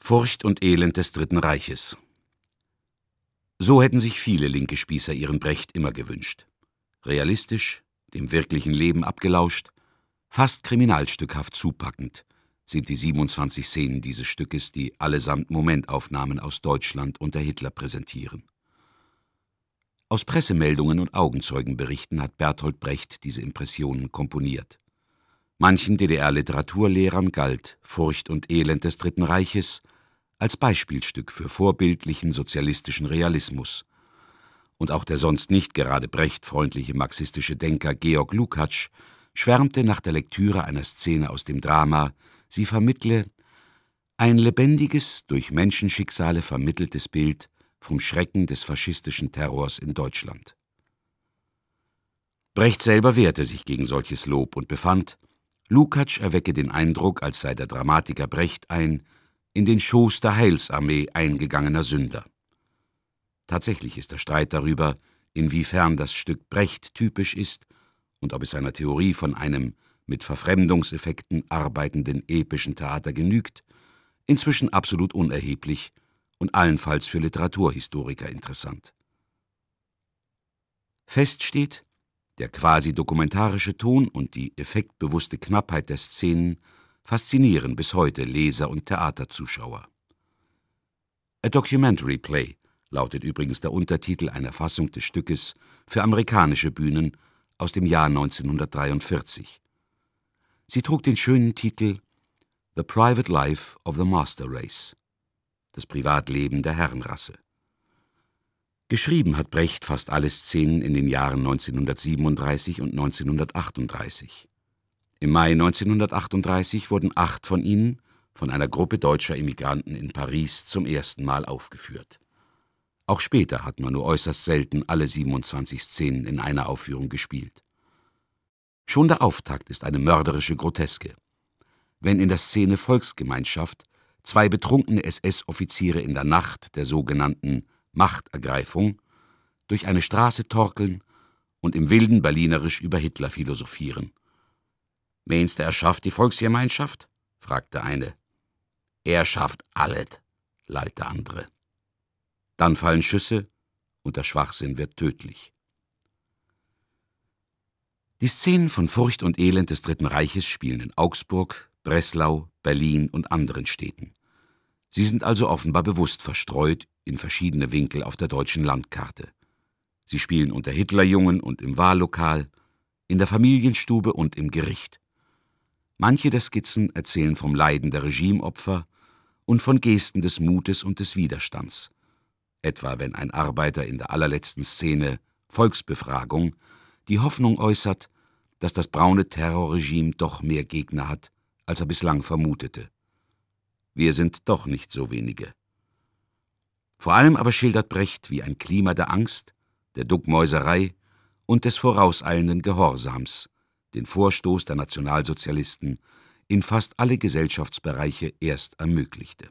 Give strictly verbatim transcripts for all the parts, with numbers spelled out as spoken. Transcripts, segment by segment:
Furcht und Elend des Dritten Reiches. So hätten sich viele linke Spießer ihren Brecht immer gewünscht. Realistisch, dem wirklichen Leben abgelauscht, fast kriminalstückhaft zupackend sind die siebenundzwanzig Szenen dieses Stückes, die allesamt Momentaufnahmen aus Deutschland unter Hitler präsentieren. Aus Pressemeldungen und Augenzeugenberichten hat Bertolt Brecht diese Impressionen komponiert. Manchen D D R-Literaturlehrern galt Furcht und Elend des Dritten Reiches als Beispielstück für vorbildlichen sozialistischen Realismus. Und auch der sonst nicht gerade brechtfreundliche marxistische Denker Georg Lukács schwärmte nach der Lektüre einer Szene aus dem Drama, sie vermittle ein lebendiges, durch Menschenschicksale vermitteltes Bild vom Schrecken des faschistischen Terrors in Deutschland. Brecht selber wehrte sich gegen solches Lob und befand, Lukács erwecke den Eindruck, als sei der Dramatiker Brecht ein in den Schoß der Heilsarmee eingegangener Sünder. Tatsächlich ist der Streit darüber, inwiefern das Stück Brecht typisch ist und ob es seiner Theorie von einem mit Verfremdungseffekten arbeitenden epischen Theater genügt, inzwischen absolut unerheblich und allenfalls für Literaturhistoriker interessant. Fest steht, der quasi dokumentarische Ton und die effektbewusste Knappheit der Szenen faszinieren bis heute Leser und Theaterzuschauer. A Documentary Play lautet übrigens der Untertitel einer Fassung des Stückes für amerikanische Bühnen aus dem Jahr neunzehnhundertdreiundvierzig. Sie trug den schönen Titel The Private Life of the Master Race, das Privatleben der Herrenrasse. Geschrieben hat Brecht fast alle Szenen in den Jahren neunzehnhundertsiebenunddreißig und neunzehnhundertachtunddreißig. Im Mai neunzehnhundertachtunddreißig wurden acht von ihnen von einer Gruppe deutscher Immigranten in Paris zum ersten Mal aufgeführt. Auch später hat man nur äußerst selten alle siebenundzwanzig Szenen in einer Aufführung gespielt. Schon der Auftakt ist eine mörderische Groteske. Wenn in der Szene Volksgemeinschaft zwei betrunkene S S-Offiziere in der Nacht der sogenannten Machtergreifung durch eine Straße torkeln und im wilden Berlinerisch über Hitler philosophieren. »Meinst du, er schafft die Volksgemeinschaft?« fragt der eine. »Er schafft alles«, lallt der andere. Dann fallen Schüsse und der Schwachsinn wird tödlich. Die Szenen von Furcht und Elend des Dritten Reiches spielen in Augsburg, Breslau, Berlin und anderen Städten. Sie sind also offenbar bewusst verstreut in verschiedene Winkel auf der deutschen Landkarte. Sie spielen unter Hitlerjungen und im Wahllokal, in der Familienstube und im Gericht. Manche der Skizzen erzählen vom Leiden der Regimeopfer und von Gesten des Mutes und des Widerstands. Etwa wenn ein Arbeiter in der allerletzten Szene Volksbefragung die Hoffnung äußert, dass das braune Terrorregime doch mehr Gegner hat, als er bislang vermutete. Wir sind doch nicht so wenige. Vor allem aber schildert Brecht, wie ein Klima der Angst, der Duckmäuserei und des vorauseilenden Gehorsams den Vorstoß der Nationalsozialisten in fast alle Gesellschaftsbereiche erst ermöglichte.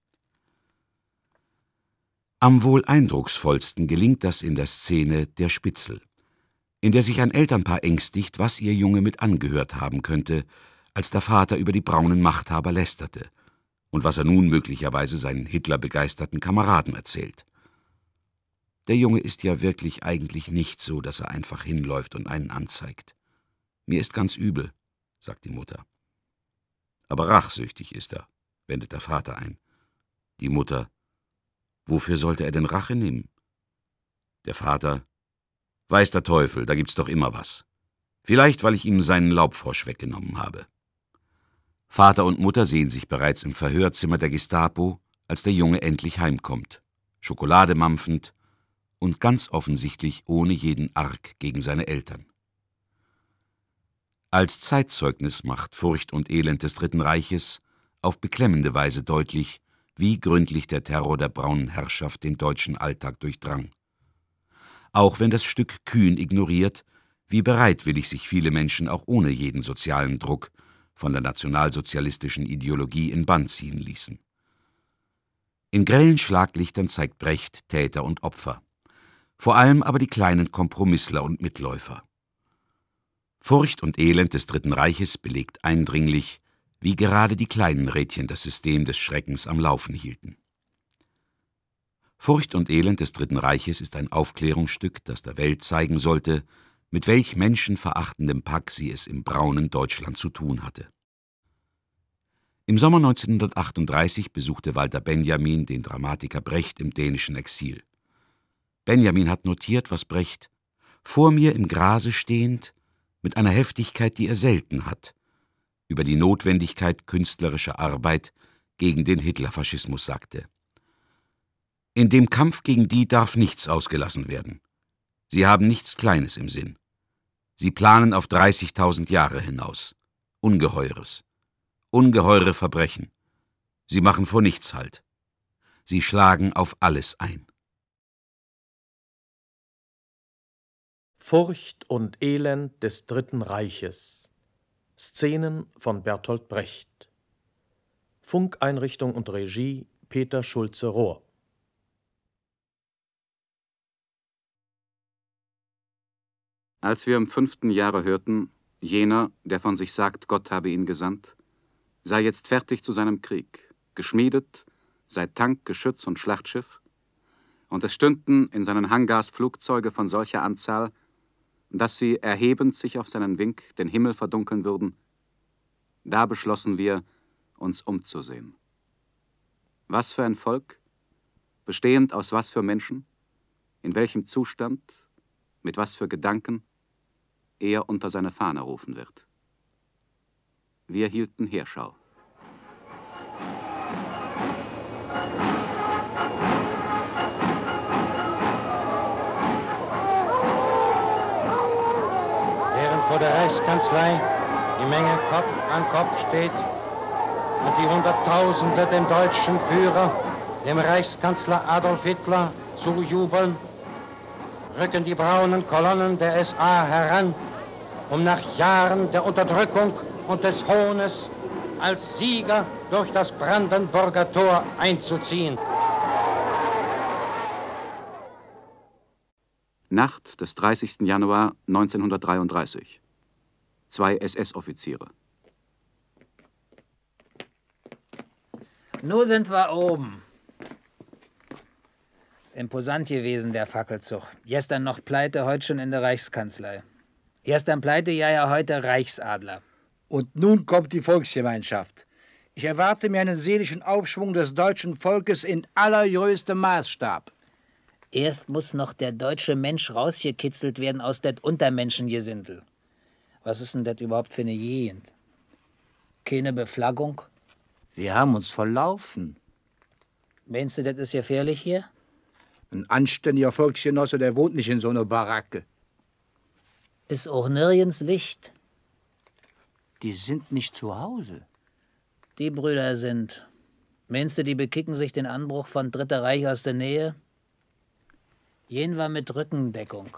Am wohl eindrucksvollsten gelingt das in der Szene Der Spitzel, in der sich ein Elternpaar ängstigt, was ihr Junge mit angehört haben könnte, als der Vater über die braunen Machthaber lästerte und was er nun möglicherweise seinen Hitlerbegeisterten Kameraden erzählt. Der Junge ist ja wirklich eigentlich nicht so, dass er einfach hinläuft und einen anzeigt. Mir ist ganz übel, sagt die Mutter. Aber rachsüchtig ist er, wendet der Vater ein. Die Mutter: Wofür sollte er denn Rache nehmen? Der Vater: Weiß der Teufel, da gibt's doch immer was. Vielleicht, weil ich ihm seinen Laubfrosch weggenommen habe. Vater und Mutter sehen sich bereits im Verhörzimmer der Gestapo, als der Junge endlich heimkommt, Schokolade mampfend und ganz offensichtlich ohne jeden Arg gegen seine Eltern. Als Zeitzeugnis macht Furcht und Elend des Dritten Reiches auf beklemmende Weise deutlich, wie gründlich der Terror der braunen Herrschaft den deutschen Alltag durchdrang. Auch wenn das Stück kühn ignoriert, wie bereitwillig sich viele Menschen auch ohne jeden sozialen Druck von der nationalsozialistischen Ideologie in Bann ziehen ließen. In grellen Schlaglichtern zeigt Brecht Täter und Opfer, vor allem aber die kleinen Kompromissler und Mitläufer. Furcht und Elend des Dritten Reiches belegt eindringlich, wie gerade die kleinen Rädchen das System des Schreckens am Laufen hielten. Furcht und Elend des Dritten Reiches ist ein Aufklärungsstück, das der Welt zeigen sollte, mit welch menschenverachtendem Pack sie es im braunen Deutschland zu tun hatte. Im Sommer neunzehnhundertachtunddreißig besuchte Walter Benjamin den Dramatiker Brecht im dänischen Exil. Benjamin hat notiert, was Brecht, vor mir im Grase stehend, mit einer Heftigkeit, die er selten hat, über die Notwendigkeit künstlerischer Arbeit gegen den Hitlerfaschismus sagte. In dem Kampf gegen die darf nichts ausgelassen werden. Sie haben nichts Kleines im Sinn. Sie planen auf dreißigtausend Jahre hinaus. Ungeheures. Ungeheure Verbrechen. Sie machen vor nichts Halt. Sie schlagen auf alles ein. Furcht und Elend des Dritten Reiches. Szenen von Bertolt Brecht. Funkeinrichtung und Regie Peter Schulze-Rohr. Als wir im fünften Jahre hörten, jener, der von sich sagt, Gott habe ihn gesandt, sei jetzt fertig zu seinem Krieg, geschmiedet, sei Tank, Geschütz und Schlachtschiff, und es stünden in seinen Hangars Flugzeuge von solcher Anzahl, dass sie, erhebend sich auf seinen Wink, den Himmel verdunkeln würden, da beschlossen wir, uns umzusehen. Was für ein Volk, bestehend aus was für Menschen, in welchem Zustand, mit was für Gedanken, er unter seine Fahne rufen wird. Wir hielten Heerschau. Während vor der Reichskanzlei die Menge Kopf an Kopf steht und die Hunderttausende dem deutschen Führer, dem Reichskanzler Adolf Hitler, zujubeln, rücken die braunen Kolonnen der S A heran, um nach Jahren der Unterdrückung und des Hohnes als Sieger durch das Brandenburger Tor einzuziehen. Nacht des dreißigsten Januar neunzehnhundertdreiunddreißig. Zwei S S-Offiziere. Nun sind wir oben. Imposant gewesen, der Fackelzug. Gestern noch pleite, heute schon in der Reichskanzlei. Gestern pleite, ja, ja, heute Reichsadler. Und nun kommt die Volksgemeinschaft. Ich erwarte mir einen seelischen Aufschwung des deutschen Volkes in allergrößtem Maßstab. Erst muss noch der deutsche Mensch rausgekitzelt werden aus det Untermenschengesindel. Was ist denn das überhaupt für eine Gegend? Keine Beflaggung? Wir haben uns verlaufen. Meinst du, das ist gefährlich hier? Ein anständiger Volksgenosse, der wohnt nicht in so einer Baracke. Ist auch nirgends Licht. Die sind nicht zu Hause. Die Brüder sind. Meinst du, die bekicken sich den Anbruch von Dritter Reich aus der Nähe? Gehen wir mit Rückendeckung.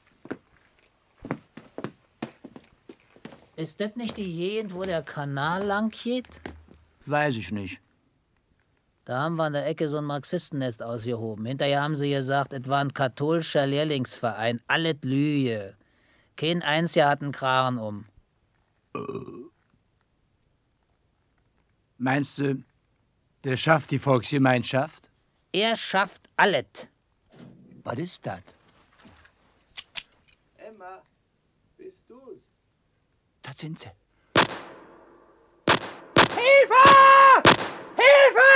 Ist das nicht die Gegend, wo der Kanal lang geht? Weiß ich nicht. Da haben wir an der Ecke so ein Marxistennest ausgehoben. Hinterher haben sie gesagt, es war ein katholischer Lehrlingsverein. Alles Lüge. Kein Einziger hat einen Kragen um. Meinst du, der schafft die Volksgemeinschaft? Er schafft alles. Was ist das? Emma, bist du's? Das sind sie. Hilfe! Hilfe!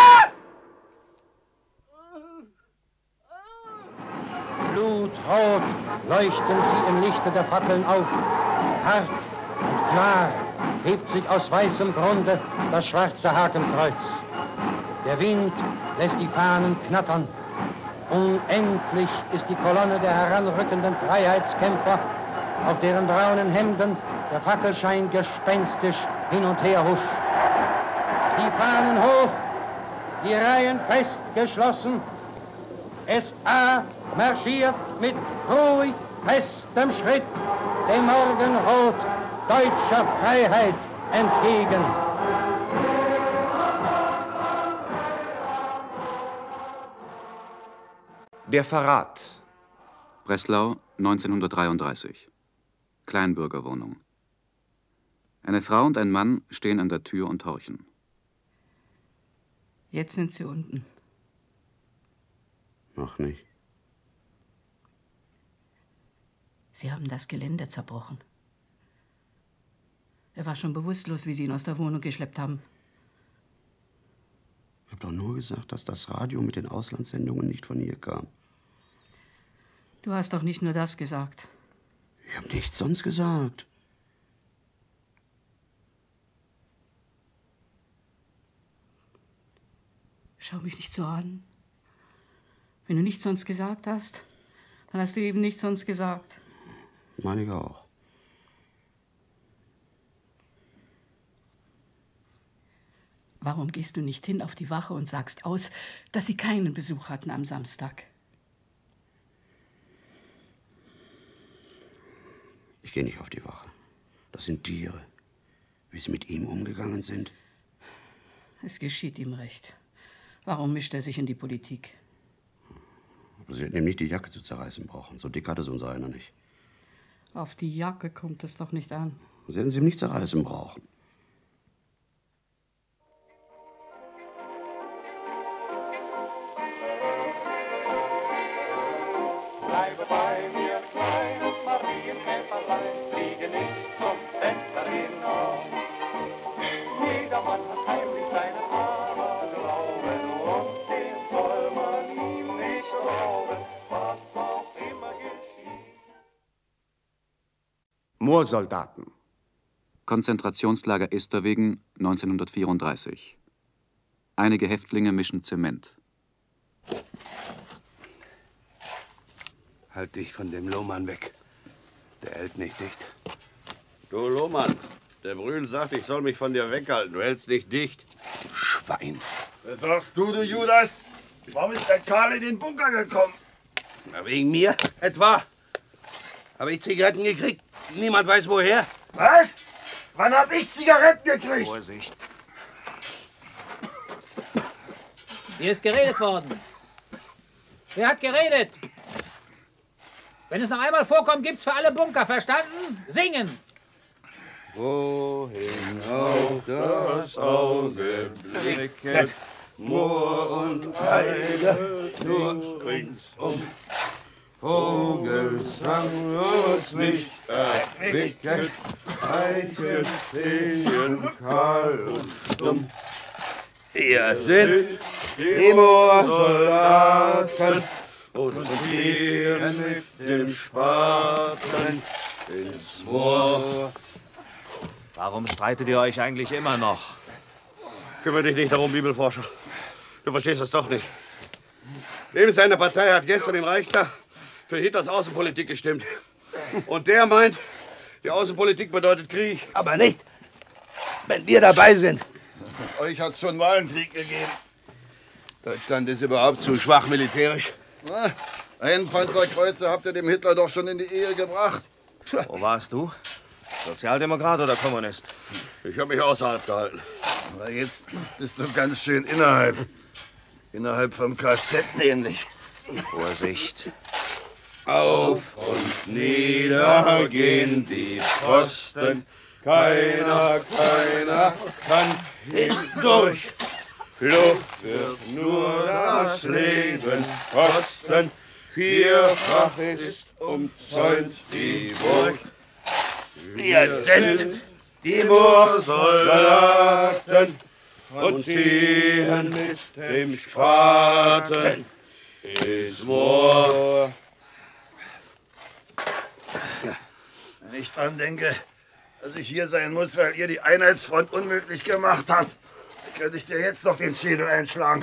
Blutrot leuchten sie im Lichte der Fackeln auf. Hart und klar hebt sich aus weißem Grunde das schwarze Hakenkreuz. Der Wind lässt die Fahnen knattern. Unendlich ist die Kolonne der heranrückenden Freiheitskämpfer, auf deren braunen Hemden der Fackelschein gespenstisch hin und her huscht. Die Fahnen hoch, die Reihen fest geschlossen. S A marschiert mit ruhig festem Schritt dem Morgenrot deutscher Freiheit entgegen. Der Verrat. Breslau neunzehnhundertdreiunddreißig. Kleinbürgerwohnung. Eine Frau und ein Mann stehen an der Tür und horchen. Jetzt sind sie unten. Noch nicht. Sie haben das Geländer zerbrochen. Er war schon bewusstlos, wie Sie ihn aus der Wohnung geschleppt haben. Ich habe doch nur gesagt, dass das Radio mit den Auslandssendungen nicht von hier kam. Du hast doch nicht nur das gesagt. Ich habe nichts sonst gesagt. Schau mich nicht so an. Wenn du nichts sonst gesagt hast, dann hast du eben nichts sonst gesagt. Meine ich auch. Warum gehst du nicht hin auf die Wache und sagst aus, dass sie keinen Besuch hatten am Samstag? Ich gehe nicht auf die Wache. Das sind Tiere. Wie sie mit ihm umgegangen sind. Es geschieht ihm recht. Warum mischt er sich in die Politik? Sie hätten ihm nicht die Jacke zu zerreißen brauchen. So dick hatte es unser einer nicht. Auf die Jacke kommt es doch nicht an. Sie hätten sie ihm nicht zerreißen brauchen. Bleibe bei mir, kleines Marienkäferlein, fliege nicht zum Fenster hinaus. Jedermann hat heimlich seinen Aberglauben und den soll man ihm nicht rauben, was auch immer geschieht. Moorsoldaten. Konzentrationslager Esterwegen neunzehnhundertvierunddreißig. Einige Häftlinge mischen Zement. Halt dich von dem Lohmann weg. Der hält nicht dicht. Du Lohmann, der Brühl sagt, ich soll mich von dir weghalten. Du hältst nicht dicht. Schwein. Was sagst du, du Judas? Warum ist der Karl in den Bunker gekommen? Na, wegen mir etwa? Habe ich Zigaretten gekriegt? Niemand weiß woher. Was? Wann hab ich Zigaretten gekriegt? Vorsicht. Hier ist geredet worden. Wer hat geredet? Wenn es noch einmal vorkommt, gibt's für alle Bunker, verstanden? Singen! Wohin auch das Auge blicket, Moor und Heide, nur ringsum. Vogelsang muss mich erquicket, Eichen stehen kahl und stumm. Wir sind die Moorsoldaten und gehen mit dem Spaten ins Moor. Warum streitet ihr euch eigentlich immer noch? Kümmere dich nicht darum, Bibelforscher. Du verstehst das doch nicht. Neben seiner Partei hat gestern im Reichstag für Hitlers Außenpolitik gestimmt. Und der meint, die Außenpolitik bedeutet Krieg. Aber nicht, wenn wir dabei sind. Euch hat's schon mal einen Krieg gegeben. Deutschland ist überhaupt zu schwach militärisch. Na, einen Panzerkreuzer habt ihr dem Hitler doch schon in die Ehe gebracht. Wo warst du? Sozialdemokrat oder Kommunist? Ich habe mich außerhalb gehalten. Aber jetzt bist du ganz schön innerhalb. Innerhalb vom K Z nämlich. Vorsicht. Auf und nieder gehen die Pfosten. Keiner, keiner kann hindurch. Flucht wird nur das Leben kosten. Vierfach ist umzäunt die Burg. Wir sind die Moorsoldaten und ziehen mit dem Spaten ins Moor. Wenn ich dran denke, dass ich hier sein muss, weil ihr die Einheitsfront unmöglich gemacht habt, könnte ich dir jetzt noch den Schädel einschlagen.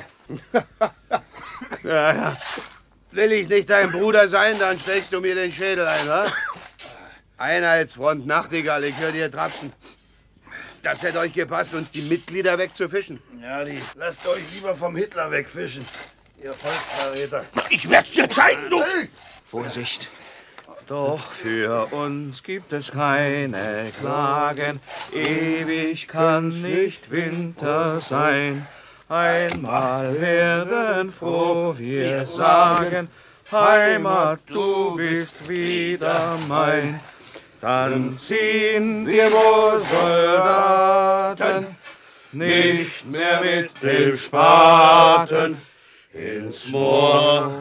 Ja, ja. Will ich nicht dein Bruder sein, dann schlägst du mir den Schädel ein, wa? Einheitsfront, Nachtigall, ich höre dir trapsen. Das hätte euch gepasst, uns die Mitglieder wegzufischen. Ja, die lasst euch lieber vom Hitler wegfischen, ihr Volksverräter. Ich werd's dir zeigen, du! Vorsicht. Doch für uns gibt es keine Klagen, ewig kann nicht Winter sein. Einmal werden froh wir sagen, Heimat, du bist wieder mein. Dann ziehen wir wohl Soldaten nicht mehr mit dem Spaten ins Moor.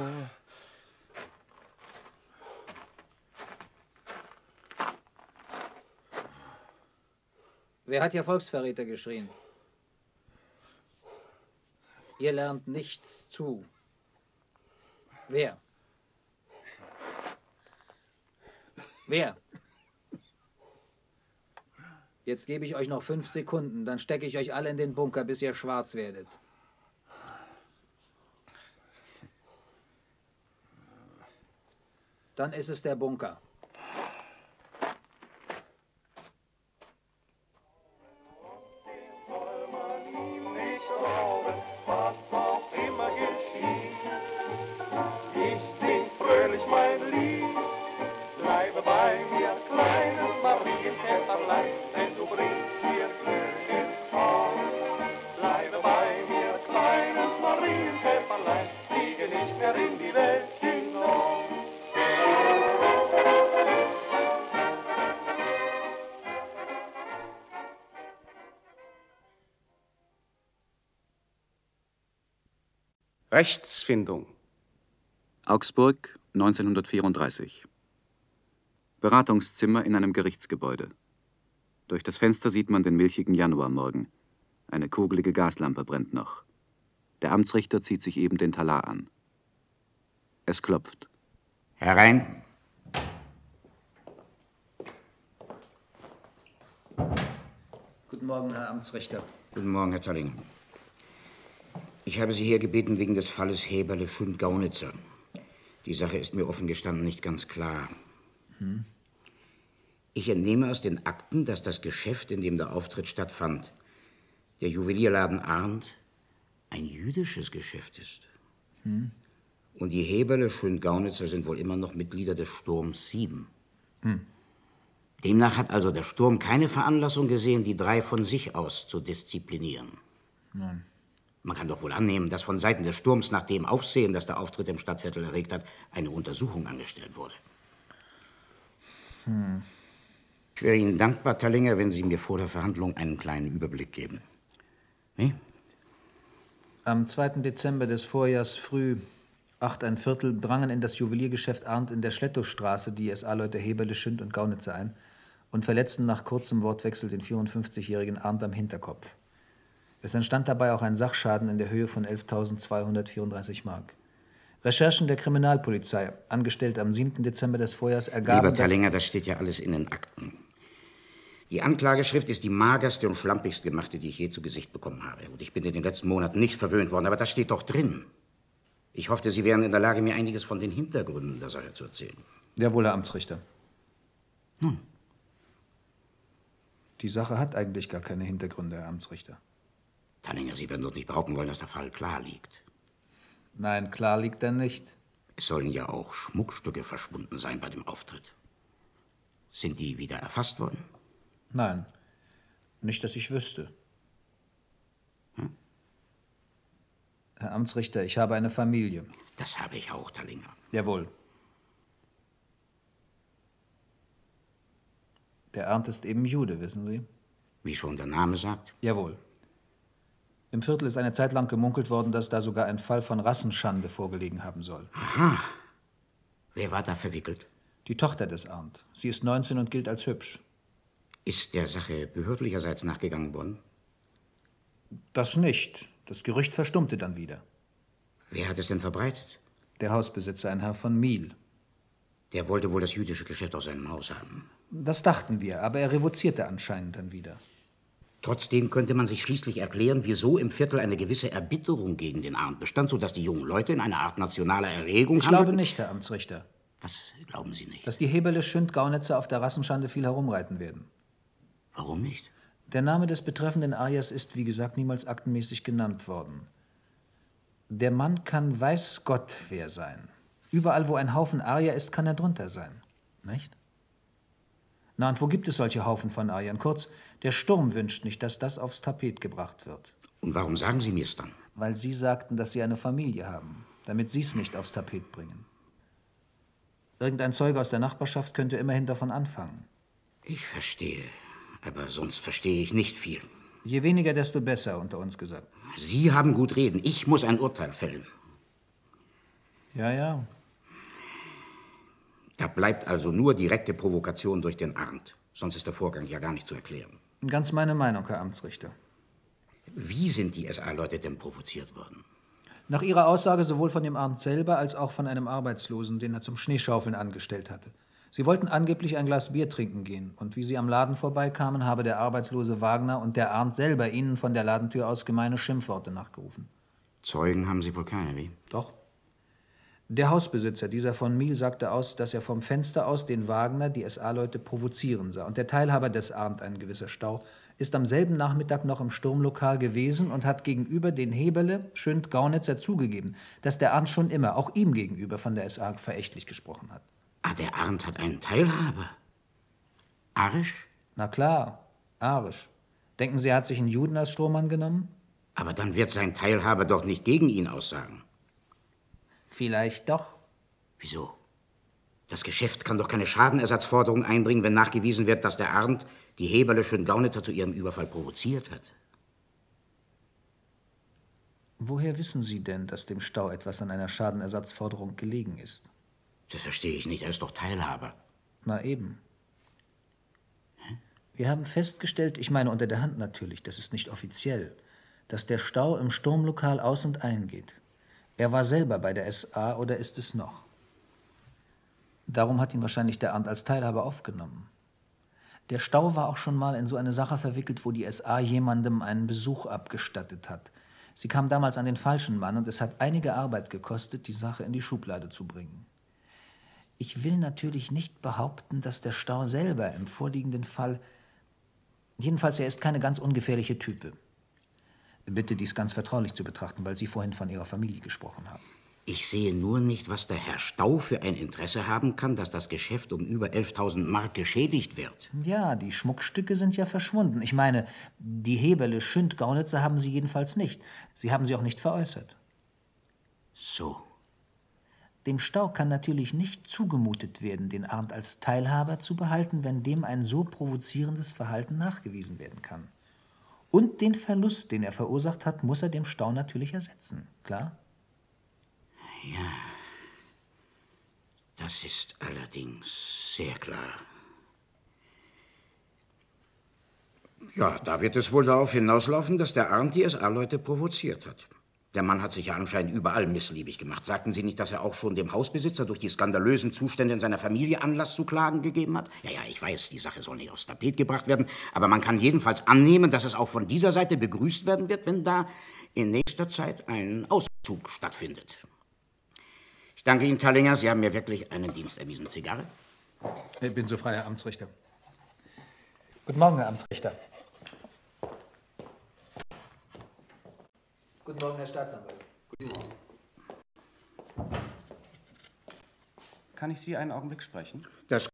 Wer hat hier Volksverräter geschrien? Ihr lernt nichts zu. Wer? Wer? Jetzt gebe ich euch noch fünf Sekunden, dann stecke ich euch alle in den Bunker, bis ihr schwarz werdet. Dann ist es der Bunker. Rechtsfindung. Augsburg, neunzehnhundertvierunddreißig. Beratungszimmer in einem Gerichtsgebäude. Durch das Fenster sieht man den milchigen Januarmorgen. Eine kugelige Gaslampe brennt noch. Der Amtsrichter zieht sich eben den Talar an. Es klopft. Herein. Guten Morgen, Herr Amtsrichter. Guten Morgen, Herr Tallinger. Ich habe Sie hier gebeten wegen des Falles Heberle-Schund-Gaunitzer. Die Sache ist mir offen gestanden nicht ganz klar. Hm. Ich entnehme aus den Akten, dass das Geschäft, in dem der Auftritt stattfand, der Juwelierladen Arndt, ein jüdisches Geschäft ist. Hm. Und die Heberle-Schund-Gaunitzer sind wohl immer noch Mitglieder des Sturms sieben. Hm. Demnach hat also der Sturm keine Veranlassung gesehen, die drei von sich aus zu disziplinieren. Nein. Man kann doch wohl annehmen, dass von Seiten des Sturms nach dem Aufsehen, das der Auftritt im Stadtviertel erregt hat, eine Untersuchung angestellt wurde. Hm. Ich wäre Ihnen dankbar, Tallinger, wenn Sie mir vor der Verhandlung einen kleinen Überblick geben. Nee? Am zweiten Dezember des Vorjahrs früh, acht ein Viertel, drangen in das Juweliergeschäft Arndt in der Schlettowstraße die S A-Leute Heberle, Schund und Gaunitzer ein und verletzten nach kurzem Wortwechsel den vierundfünfzigjährigen Arndt am Hinterkopf. Es entstand dabei auch ein Sachschaden in der Höhe von elftausendzweihundertvierunddreißig Mark. Recherchen der Kriminalpolizei, angestellt am siebten Dezember des Vorjahrs, ergaben, Lieber Tallinger, das steht ja alles in den Akten. Die Anklageschrift ist die magerste und schlampigst gemachte, die ich je zu Gesicht bekommen habe. Und ich bin in den letzten Monaten nicht verwöhnt worden, aber das steht doch drin. Ich hoffte, Sie wären in der Lage, mir einiges von den Hintergründen der Sache zu erzählen. Jawohl, Herr Amtsrichter. Hm. Die Sache hat eigentlich gar keine Hintergründe, Herr Amtsrichter. Tallinger, Sie werden doch nicht behaupten wollen, dass der Fall klar liegt. Nein, klar liegt er nicht. Es sollen ja auch Schmuckstücke verschwunden sein bei dem Auftritt. Sind die wieder erfasst worden? Nein, nicht, dass ich wüsste. Hm? Herr Amtsrichter, ich habe eine Familie. Das habe ich auch, Tallinger. Jawohl. Der Arndt ist eben Jude, wissen Sie? Wie schon der Name sagt? Jawohl. Im Viertel ist eine Zeit lang gemunkelt worden, dass da sogar ein Fall von Rassenschande vorgelegen haben soll. Aha. Wer war da verwickelt? Die Tochter des Arndt. Sie ist neunzehn und gilt als hübsch. Ist der Sache behördlicherseits nachgegangen worden? Das nicht. Das Gerücht verstummte dann wieder. Wer hat es denn verbreitet? Der Hausbesitzer, ein Herr von Miel. Der wollte wohl das jüdische Geschäft aus seinem Haus haben. Das dachten wir, aber er revozierte anscheinend dann wieder. Trotzdem könnte man sich schließlich erklären, wieso im Viertel eine gewisse Erbitterung gegen den Arndt bestand, sodass die jungen Leute in einer Art nationaler Erregung Ich glaube nicht, Herr Amtsrichter. Was glauben Sie nicht? Dass die Heberle, Schund, Gaunitzer auf der Rassenschande viel herumreiten werden. Warum nicht? Der Name des betreffenden Ariers ist, wie gesagt, niemals aktenmäßig genannt worden. Der Mann kann weiß Gott wer sein. Überall, wo ein Haufen Arier ist, kann er drunter sein. Nicht? Na, und wo gibt es solche Haufen von Ariern? Kurz, der Sturm wünscht nicht, dass das aufs Tapet gebracht wird. Und warum sagen Sie mir es dann? Weil Sie sagten, dass Sie eine Familie haben, damit Sie es nicht aufs Tapet bringen. Irgendein Zeuge aus der Nachbarschaft könnte immerhin davon anfangen. Ich verstehe, aber sonst verstehe ich nicht viel. Je weniger, desto besser, unter uns gesagt. Sie haben gut reden. Ich muss ein Urteil fällen. Ja, ja. Da bleibt also nur direkte Provokation durch den Arndt. Sonst ist der Vorgang ja gar nicht zu erklären. Ganz meine Meinung, Herr Amtsrichter. Wie sind die S A-Leute denn provoziert worden? Nach Ihrer Aussage sowohl von dem Arndt selber als auch von einem Arbeitslosen, den er zum Schneeschaufeln angestellt hatte. Sie wollten angeblich ein Glas Bier trinken gehen. Und wie sie am Laden vorbeikamen, habe der arbeitslose Wagner und der Arndt selber ihnen von der Ladentür aus gemeine Schimpfworte nachgerufen. Zeugen haben Sie wohl keine, wie? Doch. Der Hausbesitzer, dieser von Miel, sagte aus, dass er vom Fenster aus den Wagner, die S A-Leute, provozieren sah. Und der Teilhaber des Arndt, ein gewisser Stau, ist am selben Nachmittag noch im Sturmlokal gewesen und hat gegenüber den Heberle, Schünd-Gaunitzer, zugegeben, dass der Arndt schon immer, auch ihm gegenüber, von der S A verächtlich gesprochen hat. Ah, der Arndt hat einen Teilhaber. Arisch? Na klar, arisch. Denken Sie, er hat sich einen Juden als Strohmann genommen? Aber dann wird sein Teilhaber doch nicht gegen ihn aussagen. Vielleicht doch. Wieso? Das Geschäft kann doch keine Schadenersatzforderung einbringen, wenn nachgewiesen wird, dass der Arndt die Heberle Schön-Gaunitzer zu ihrem Überfall provoziert hat. Woher wissen Sie denn, dass dem Stau etwas an einer Schadenersatzforderung gelegen ist? Das verstehe ich nicht, er ist doch Teilhaber. Na eben. Wir haben festgestellt, ich meine unter der Hand natürlich, das ist nicht offiziell, dass der Stau im Sturmlokal aus- und eingeht. Er war selber bei der S A oder ist es noch. Darum hat ihn wahrscheinlich der Arndt als Teilhaber aufgenommen. Der Stau war auch schon mal in so eine Sache verwickelt, wo die S A jemandem einen Besuch abgestattet hat. Sie kam damals an den falschen Mann und es hat einige Arbeit gekostet, die Sache in die Schublade zu bringen. Ich will natürlich nicht behaupten, dass der Stau selber im vorliegenden Fall... Jedenfalls, er ist keine ganz ungefährliche Type. Bitte, dies ganz vertraulich zu betrachten, weil Sie vorhin von Ihrer Familie gesprochen haben. Ich sehe nur nicht, was der Herr Stau für ein Interesse haben kann, dass das Geschäft um über elftausend Mark geschädigt wird. Ja, die Schmuckstücke sind ja verschwunden. Ich meine, die Heberle Schünd-Gaunitzer haben Sie jedenfalls nicht. Sie haben sie auch nicht veräußert. So. Dem Stau kann natürlich nicht zugemutet werden, den Arndt als Teilhaber zu behalten, wenn dem ein so provozierendes Verhalten nachgewiesen werden kann. Und den Verlust, den er verursacht hat, muss er dem Stau natürlich ersetzen. Klar? Ja, das ist allerdings sehr klar. Ja, da wird es wohl darauf hinauslaufen, dass der Arndt die S A-Leute provoziert hat. Der Mann hat sich ja anscheinend überall missliebig gemacht. Sagten Sie nicht, dass er auch schon dem Hausbesitzer durch die skandalösen Zustände in seiner Familie Anlass zu Klagen gegeben hat? Ja, ja, ich weiß, die Sache soll nicht aufs Tapet gebracht werden, aber man kann jedenfalls annehmen, dass es auch von dieser Seite begrüßt werden wird, wenn da in nächster Zeit ein Auszug stattfindet. Ich danke Ihnen, Tallinger, Sie haben mir wirklich einen Dienst erwiesen. Zigarre? Ich bin so frei, Herr Amtsrichter. Guten Morgen, Herr Amtsrichter. Guten Morgen, Herr Staatsanwalt. Guten Morgen. Kann ich Sie einen Augenblick sprechen? Das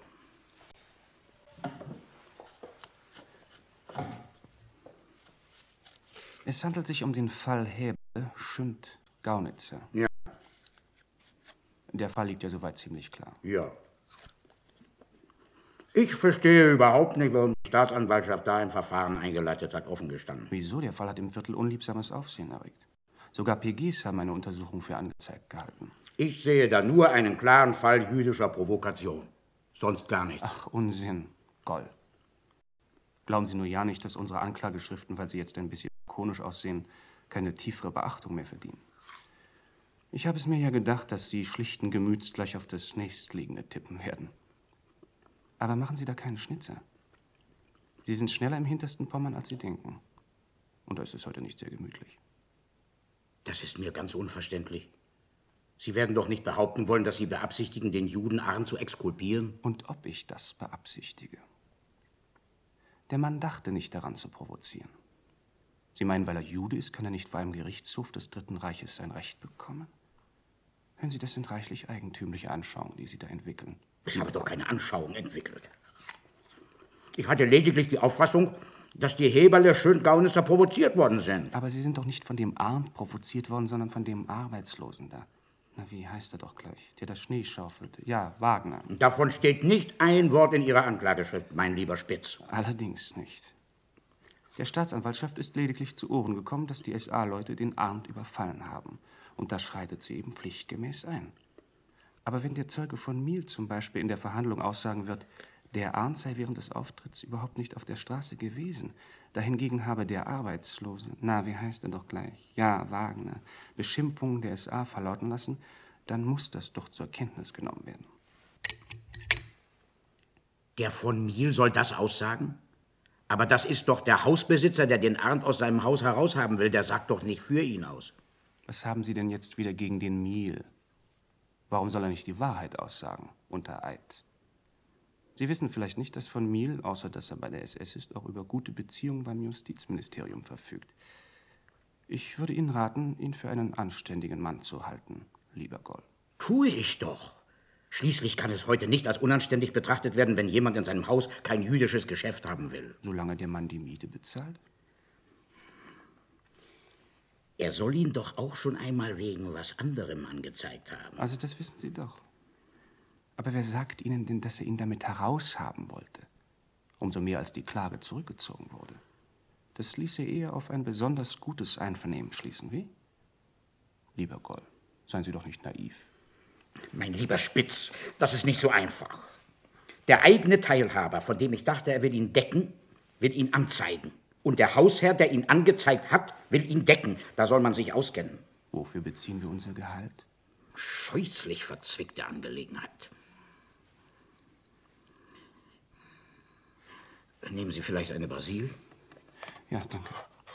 Es handelt sich um den Fall Heberle Schünd-Gaunitzer. Ja. Der Fall liegt ja soweit ziemlich klar. Ja. Ich verstehe überhaupt nicht, warum die Staatsanwaltschaft da ein Verfahren eingeleitet hat, offen gestanden. Wieso? Der Fall hat im Viertel unliebsames Aufsehen erregt. Sogar P Gs haben eine Untersuchung für angezeigt gehalten. Ich sehe da nur einen klaren Fall jüdischer Provokation. Sonst gar nichts. Ach, Unsinn. Goll. Glauben Sie nur ja nicht, dass unsere Anklageschriften, weil sie jetzt ein bisschen ikonisch aussehen, keine tiefere Beachtung mehr verdienen. Ich habe es mir ja gedacht, dass Sie schlichten Gemüts gleich auf das nächstliegende tippen werden. Aber machen Sie da keine Schnitzer. Sie sind schneller im hintersten Pommern, als Sie denken. Und da ist es heute nicht sehr gemütlich. Das ist mir ganz unverständlich. Sie werden doch nicht behaupten wollen, dass Sie beabsichtigen, den Juden Arndt zu exkulpieren? Und ob ich das beabsichtige? Der Mann dachte nicht daran zu provozieren. Sie meinen, weil er Jude ist, kann er nicht vor einem Gerichtshof des Dritten Reiches sein Recht bekommen? Hören Sie, das sind reichlich eigentümliche Anschauungen, die Sie da entwickeln. Ich habe doch keine Anschauung entwickelt. Ich hatte lediglich die Auffassung, dass die Heberle Schünd-Gaunitzer provoziert worden sind. Aber Sie sind doch nicht von dem Arndt provoziert worden, sondern von dem Arbeitslosen da. Na, wie heißt er doch gleich? Der das Schnee schaufelte. Ja, Wagner. Davon steht nicht ein Wort in Ihrer Anklageschrift, mein lieber Spitz. Allerdings nicht. Der Staatsanwaltschaft ist lediglich zu Ohren gekommen, dass die S A-Leute den Arndt überfallen haben. Und da schreitet sie eben pflichtgemäß ein. Aber wenn der Zeuge von Miel zum Beispiel in der Verhandlung aussagen wird, der Arndt sei während des Auftritts überhaupt nicht auf der Straße gewesen, dahingegen habe der Arbeitslose, na, wie heißt er doch gleich, ja, Wagner, Beschimpfungen der S A verlauten lassen, dann muss das doch zur Kenntnis genommen werden. Der von Miel soll das aussagen? Aber das ist doch der Hausbesitzer, der den Arndt aus seinem Haus heraushaben will. Der sagt doch nicht für ihn aus. Was haben Sie denn jetzt wieder gegen den Miel? Warum soll er nicht die Wahrheit aussagen, unter Eid? Sie wissen vielleicht nicht, dass von Miel, außer dass er bei der S S ist, auch über gute Beziehungen beim Justizministerium verfügt. Ich würde Ihnen raten, ihn für einen anständigen Mann zu halten, lieber Goll. Tue ich doch. Schließlich kann es heute nicht als unanständig betrachtet werden, wenn jemand in seinem Haus kein jüdisches Geschäft haben will. Solange der Mann die Miete bezahlt? Er soll ihn doch auch schon einmal wegen was anderem angezeigt haben. Also das wissen Sie doch. Aber wer sagt Ihnen denn, dass er ihn damit heraushaben wollte? Umso mehr, als die Klage zurückgezogen wurde. Das ließe eher auf ein besonders gutes Einvernehmen schließen, wie? Lieber Goll, seien Sie doch nicht naiv. Mein lieber Spitz, das ist nicht so einfach. Der eigene Teilhaber, von dem ich dachte, er will ihn decken, will ihn anzeigen. Und der Hausherr, der ihn angezeigt hat, will ihn decken. Da soll man sich auskennen. Wofür beziehen wir unser Gehalt? Scheußlich verzwickte Angelegenheit. Nehmen Sie vielleicht eine Brasil? Ja, danke.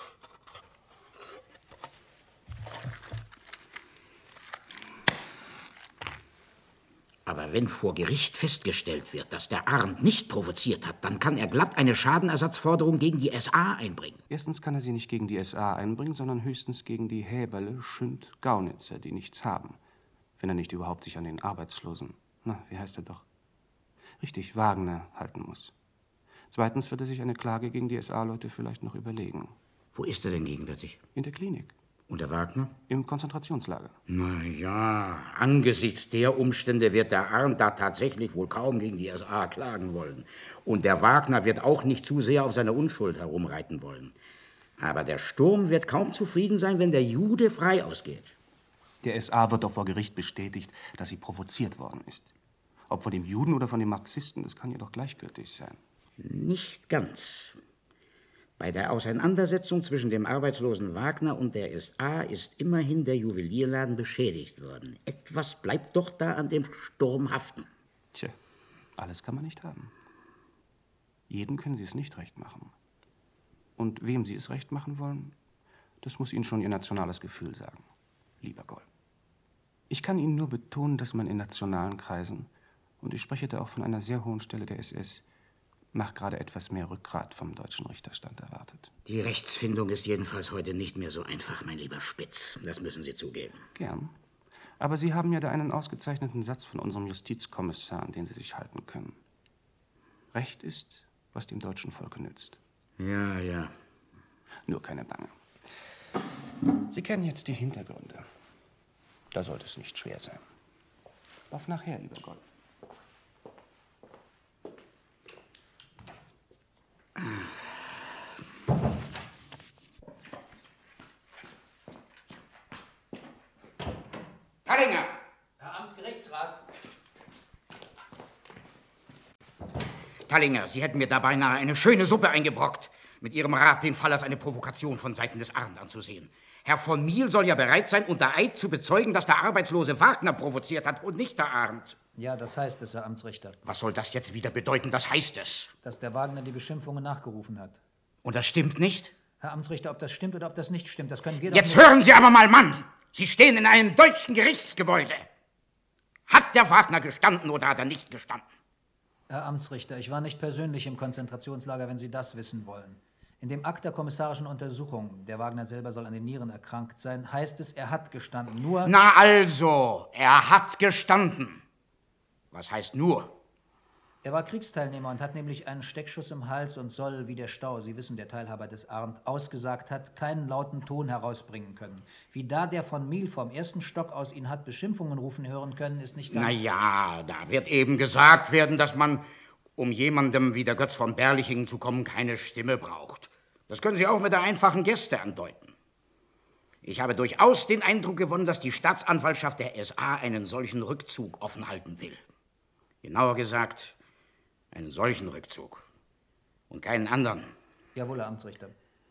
Aber wenn vor Gericht festgestellt wird, dass der Arndt nicht provoziert hat, dann kann er glatt eine Schadenersatzforderung gegen die S A einbringen. Erstens kann er sie nicht gegen die S A einbringen, sondern höchstens gegen die Häberle, Schünd, Gaunitzer, die nichts haben. Wenn er nicht überhaupt sich an den Arbeitslosen, na, wie heißt er doch, richtig, Wagner halten muss. Zweitens wird er sich eine Klage gegen die S A-Leute vielleicht noch überlegen. Wo ist er denn gegenwärtig? In der Klinik. Und der Wagner? Im Konzentrationslager. Na ja, angesichts der Umstände wird der Arndt da tatsächlich wohl kaum gegen die S A klagen wollen. Und der Wagner wird auch nicht zu sehr auf seine Unschuld herumreiten wollen. Aber der Sturm wird kaum zufrieden sein, wenn der Jude frei ausgeht. Der S A wird doch vor Gericht bestätigt, dass sie provoziert worden ist. Ob von dem Juden oder von den Marxisten, das kann ihr doch gleichgültig sein. Nicht ganz. Bei der Auseinandersetzung zwischen dem arbeitslosen Wagner und der S A ist immerhin der Juwelierladen beschädigt worden. Etwas bleibt doch da an dem Sturm haften. Tja, alles kann man nicht haben. Jedem können Sie es nicht recht machen. Und wem Sie es recht machen wollen, das muss Ihnen schon Ihr nationales Gefühl sagen, lieber Goll. Ich kann Ihnen nur betonen, dass man in nationalen Kreisen, und ich spreche da auch von einer sehr hohen Stelle der S S, nach gerade etwas mehr Rückgrat vom deutschen Richterstand erwartet. Die Rechtsfindung ist jedenfalls heute nicht mehr so einfach, mein lieber Spitz. Das müssen Sie zugeben. Gern. Aber Sie haben ja da einen ausgezeichneten Satz von unserem Justizkommissar, an den Sie sich halten können. Recht ist, was dem deutschen Volke nützt. Ja, ja. Nur keine Bange. Sie kennen jetzt die Hintergründe. Da sollte es nicht schwer sein. Auf nachher, lieber Goll. Tallinger! Herr Amtsgerichtsrat. Tallinger, Sie hätten mir da beinahe eine schöne Suppe eingebrockt, mit Ihrem Rat den Fall als eine Provokation von Seiten des Arndt anzusehen. Herr von Miel soll ja bereit sein, unter Eid zu bezeugen, dass der arbeitslose Wagner provoziert hat und nicht der Arndt. Ja, das heißt es, Herr Amtsrichter. Was soll das jetzt wieder bedeuten, das heißt es? Dass der Wagner die Beschimpfungen nachgerufen hat. Und das stimmt nicht? Herr Amtsrichter, ob das stimmt oder ob das nicht stimmt, das können wir doch Jetzt nicht... hören Sie aber mal, Mann! Sie stehen in einem deutschen Gerichtsgebäude. Hat der Wagner gestanden oder hat er nicht gestanden? Herr Amtsrichter, ich war nicht persönlich im Konzentrationslager, wenn Sie das wissen wollen. In dem Akt der kommissarischen Untersuchung, der Wagner selber soll an den Nieren erkrankt sein, heißt es, er hat gestanden. Nur... Na also, er hat gestanden. Was heißt nur? Er war Kriegsteilnehmer und hat nämlich einen Steckschuss im Hals und soll, wie der Stau, Sie wissen, der Teilhaber des Arndt, ausgesagt hat, keinen lauten Ton herausbringen können. Wie da der von Miel vom ersten Stock aus ihn hat Beschimpfungen rufen hören können, ist nicht ganz... Na ja, da wird eben gesagt werden, dass man, um jemandem wie der Götz von Berlichingen zu kommen, keine Stimme braucht. Das können Sie auch mit der einfachen Geste andeuten. Ich habe durchaus den Eindruck gewonnen, dass die Staatsanwaltschaft der S A einen solchen Rückzug offen halten will. Genauer gesagt, einen solchen Rückzug und keinen anderen. Jawohl, Herr Amtsrichter.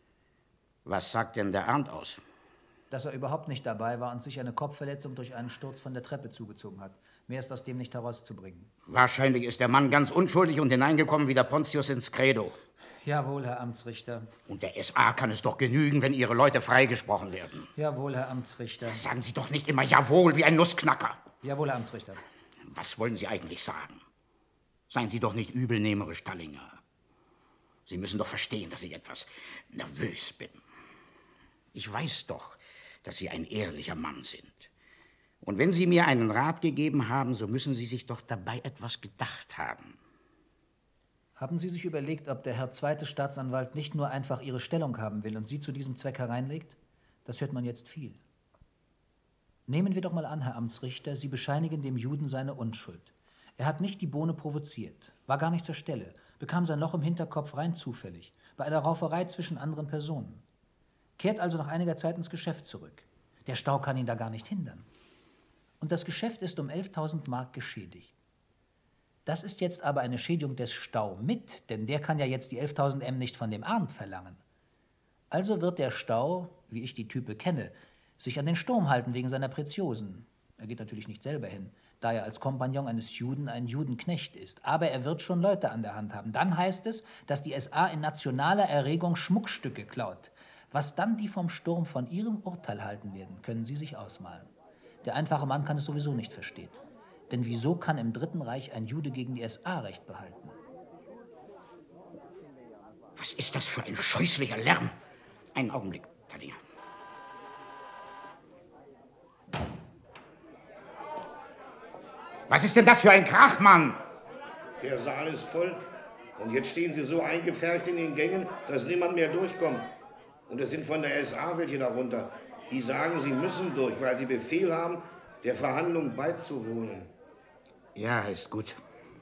Was sagt denn der Arndt aus? Dass er überhaupt nicht dabei war und sich eine Kopfverletzung durch einen Sturz von der Treppe zugezogen hat. Mehr ist aus dem nicht herauszubringen. Wahrscheinlich ist der Mann ganz unschuldig und hineingekommen wie der Pontius ins Credo. Jawohl, Herr Amtsrichter. Und der S A kann es doch genügen, wenn Ihre Leute freigesprochen werden. Jawohl, Herr Amtsrichter. Sagen Sie doch nicht immer Jawohl wie ein Nussknacker. Jawohl, Herr Amtsrichter. Was wollen Sie eigentlich sagen? Seien Sie doch nicht übelnehmerisch, Tallinger. Sie müssen doch verstehen, dass ich etwas nervös bin. Ich weiß doch, dass Sie ein ehrlicher Mann sind. Und wenn Sie mir einen Rat gegeben haben, so müssen Sie sich doch dabei etwas gedacht haben. Haben Sie sich überlegt, ob der Herr zweite Staatsanwalt nicht nur einfach Ihre Stellung haben will und Sie zu diesem Zweck hereinlegt? Das hört man jetzt viel. Nehmen wir doch mal an, Herr Amtsrichter, Sie bescheinigen dem Juden seine Unschuld. Er hat nicht die Bohne provoziert, war gar nicht zur Stelle, bekam sein Loch im Hinterkopf rein zufällig, bei einer Rauferei zwischen anderen Personen. Kehrt also nach einiger Zeit ins Geschäft zurück. Der Stau kann ihn da gar nicht hindern. Und das Geschäft ist um elftausend Mark geschädigt. Das ist jetzt aber eine Schädigung des Stau mit, denn der kann ja jetzt die elftausend M nicht von dem Arndt verlangen. Also wird der Stau, wie ich die Type kenne, sich an den Sturm halten wegen seiner Preziosen. Er geht natürlich nicht selber hin, da er als Kompagnon eines Juden ein Judenknecht ist. Aber er wird schon Leute an der Hand haben. Dann heißt es, dass die S A in nationaler Erregung Schmuckstücke klaut. Was dann die vom Sturm von ihrem Urteil halten werden, können Sie sich ausmalen. Der einfache Mann kann es sowieso nicht verstehen. Denn wieso kann im Dritten Reich ein Jude gegen die S A Recht behalten? Was ist das für ein scheußlicher Lärm? Einen Augenblick, Tallinger. Was ist denn das für ein Krach, Mann? Der Saal ist voll. Und jetzt stehen Sie so eingepfercht in den Gängen, dass niemand mehr durchkommt. Und es sind von der S A welche darunter. Die sagen, sie müssen durch, weil sie Befehl haben, der Verhandlung beizuwohnen. Ja, ist gut.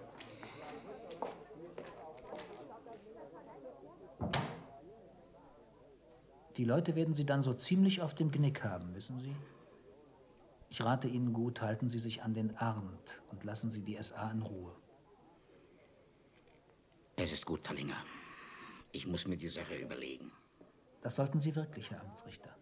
Die Leute werden Sie dann so ziemlich auf dem Genick haben, wissen Sie? Ich rate Ihnen gut, halten Sie sich an den Arndt und lassen Sie die S A in Ruhe. Es ist gut, Tallinger. Ich muss mir die Sache überlegen. Das sollten Sie wirklich, Herr Amtsrichter.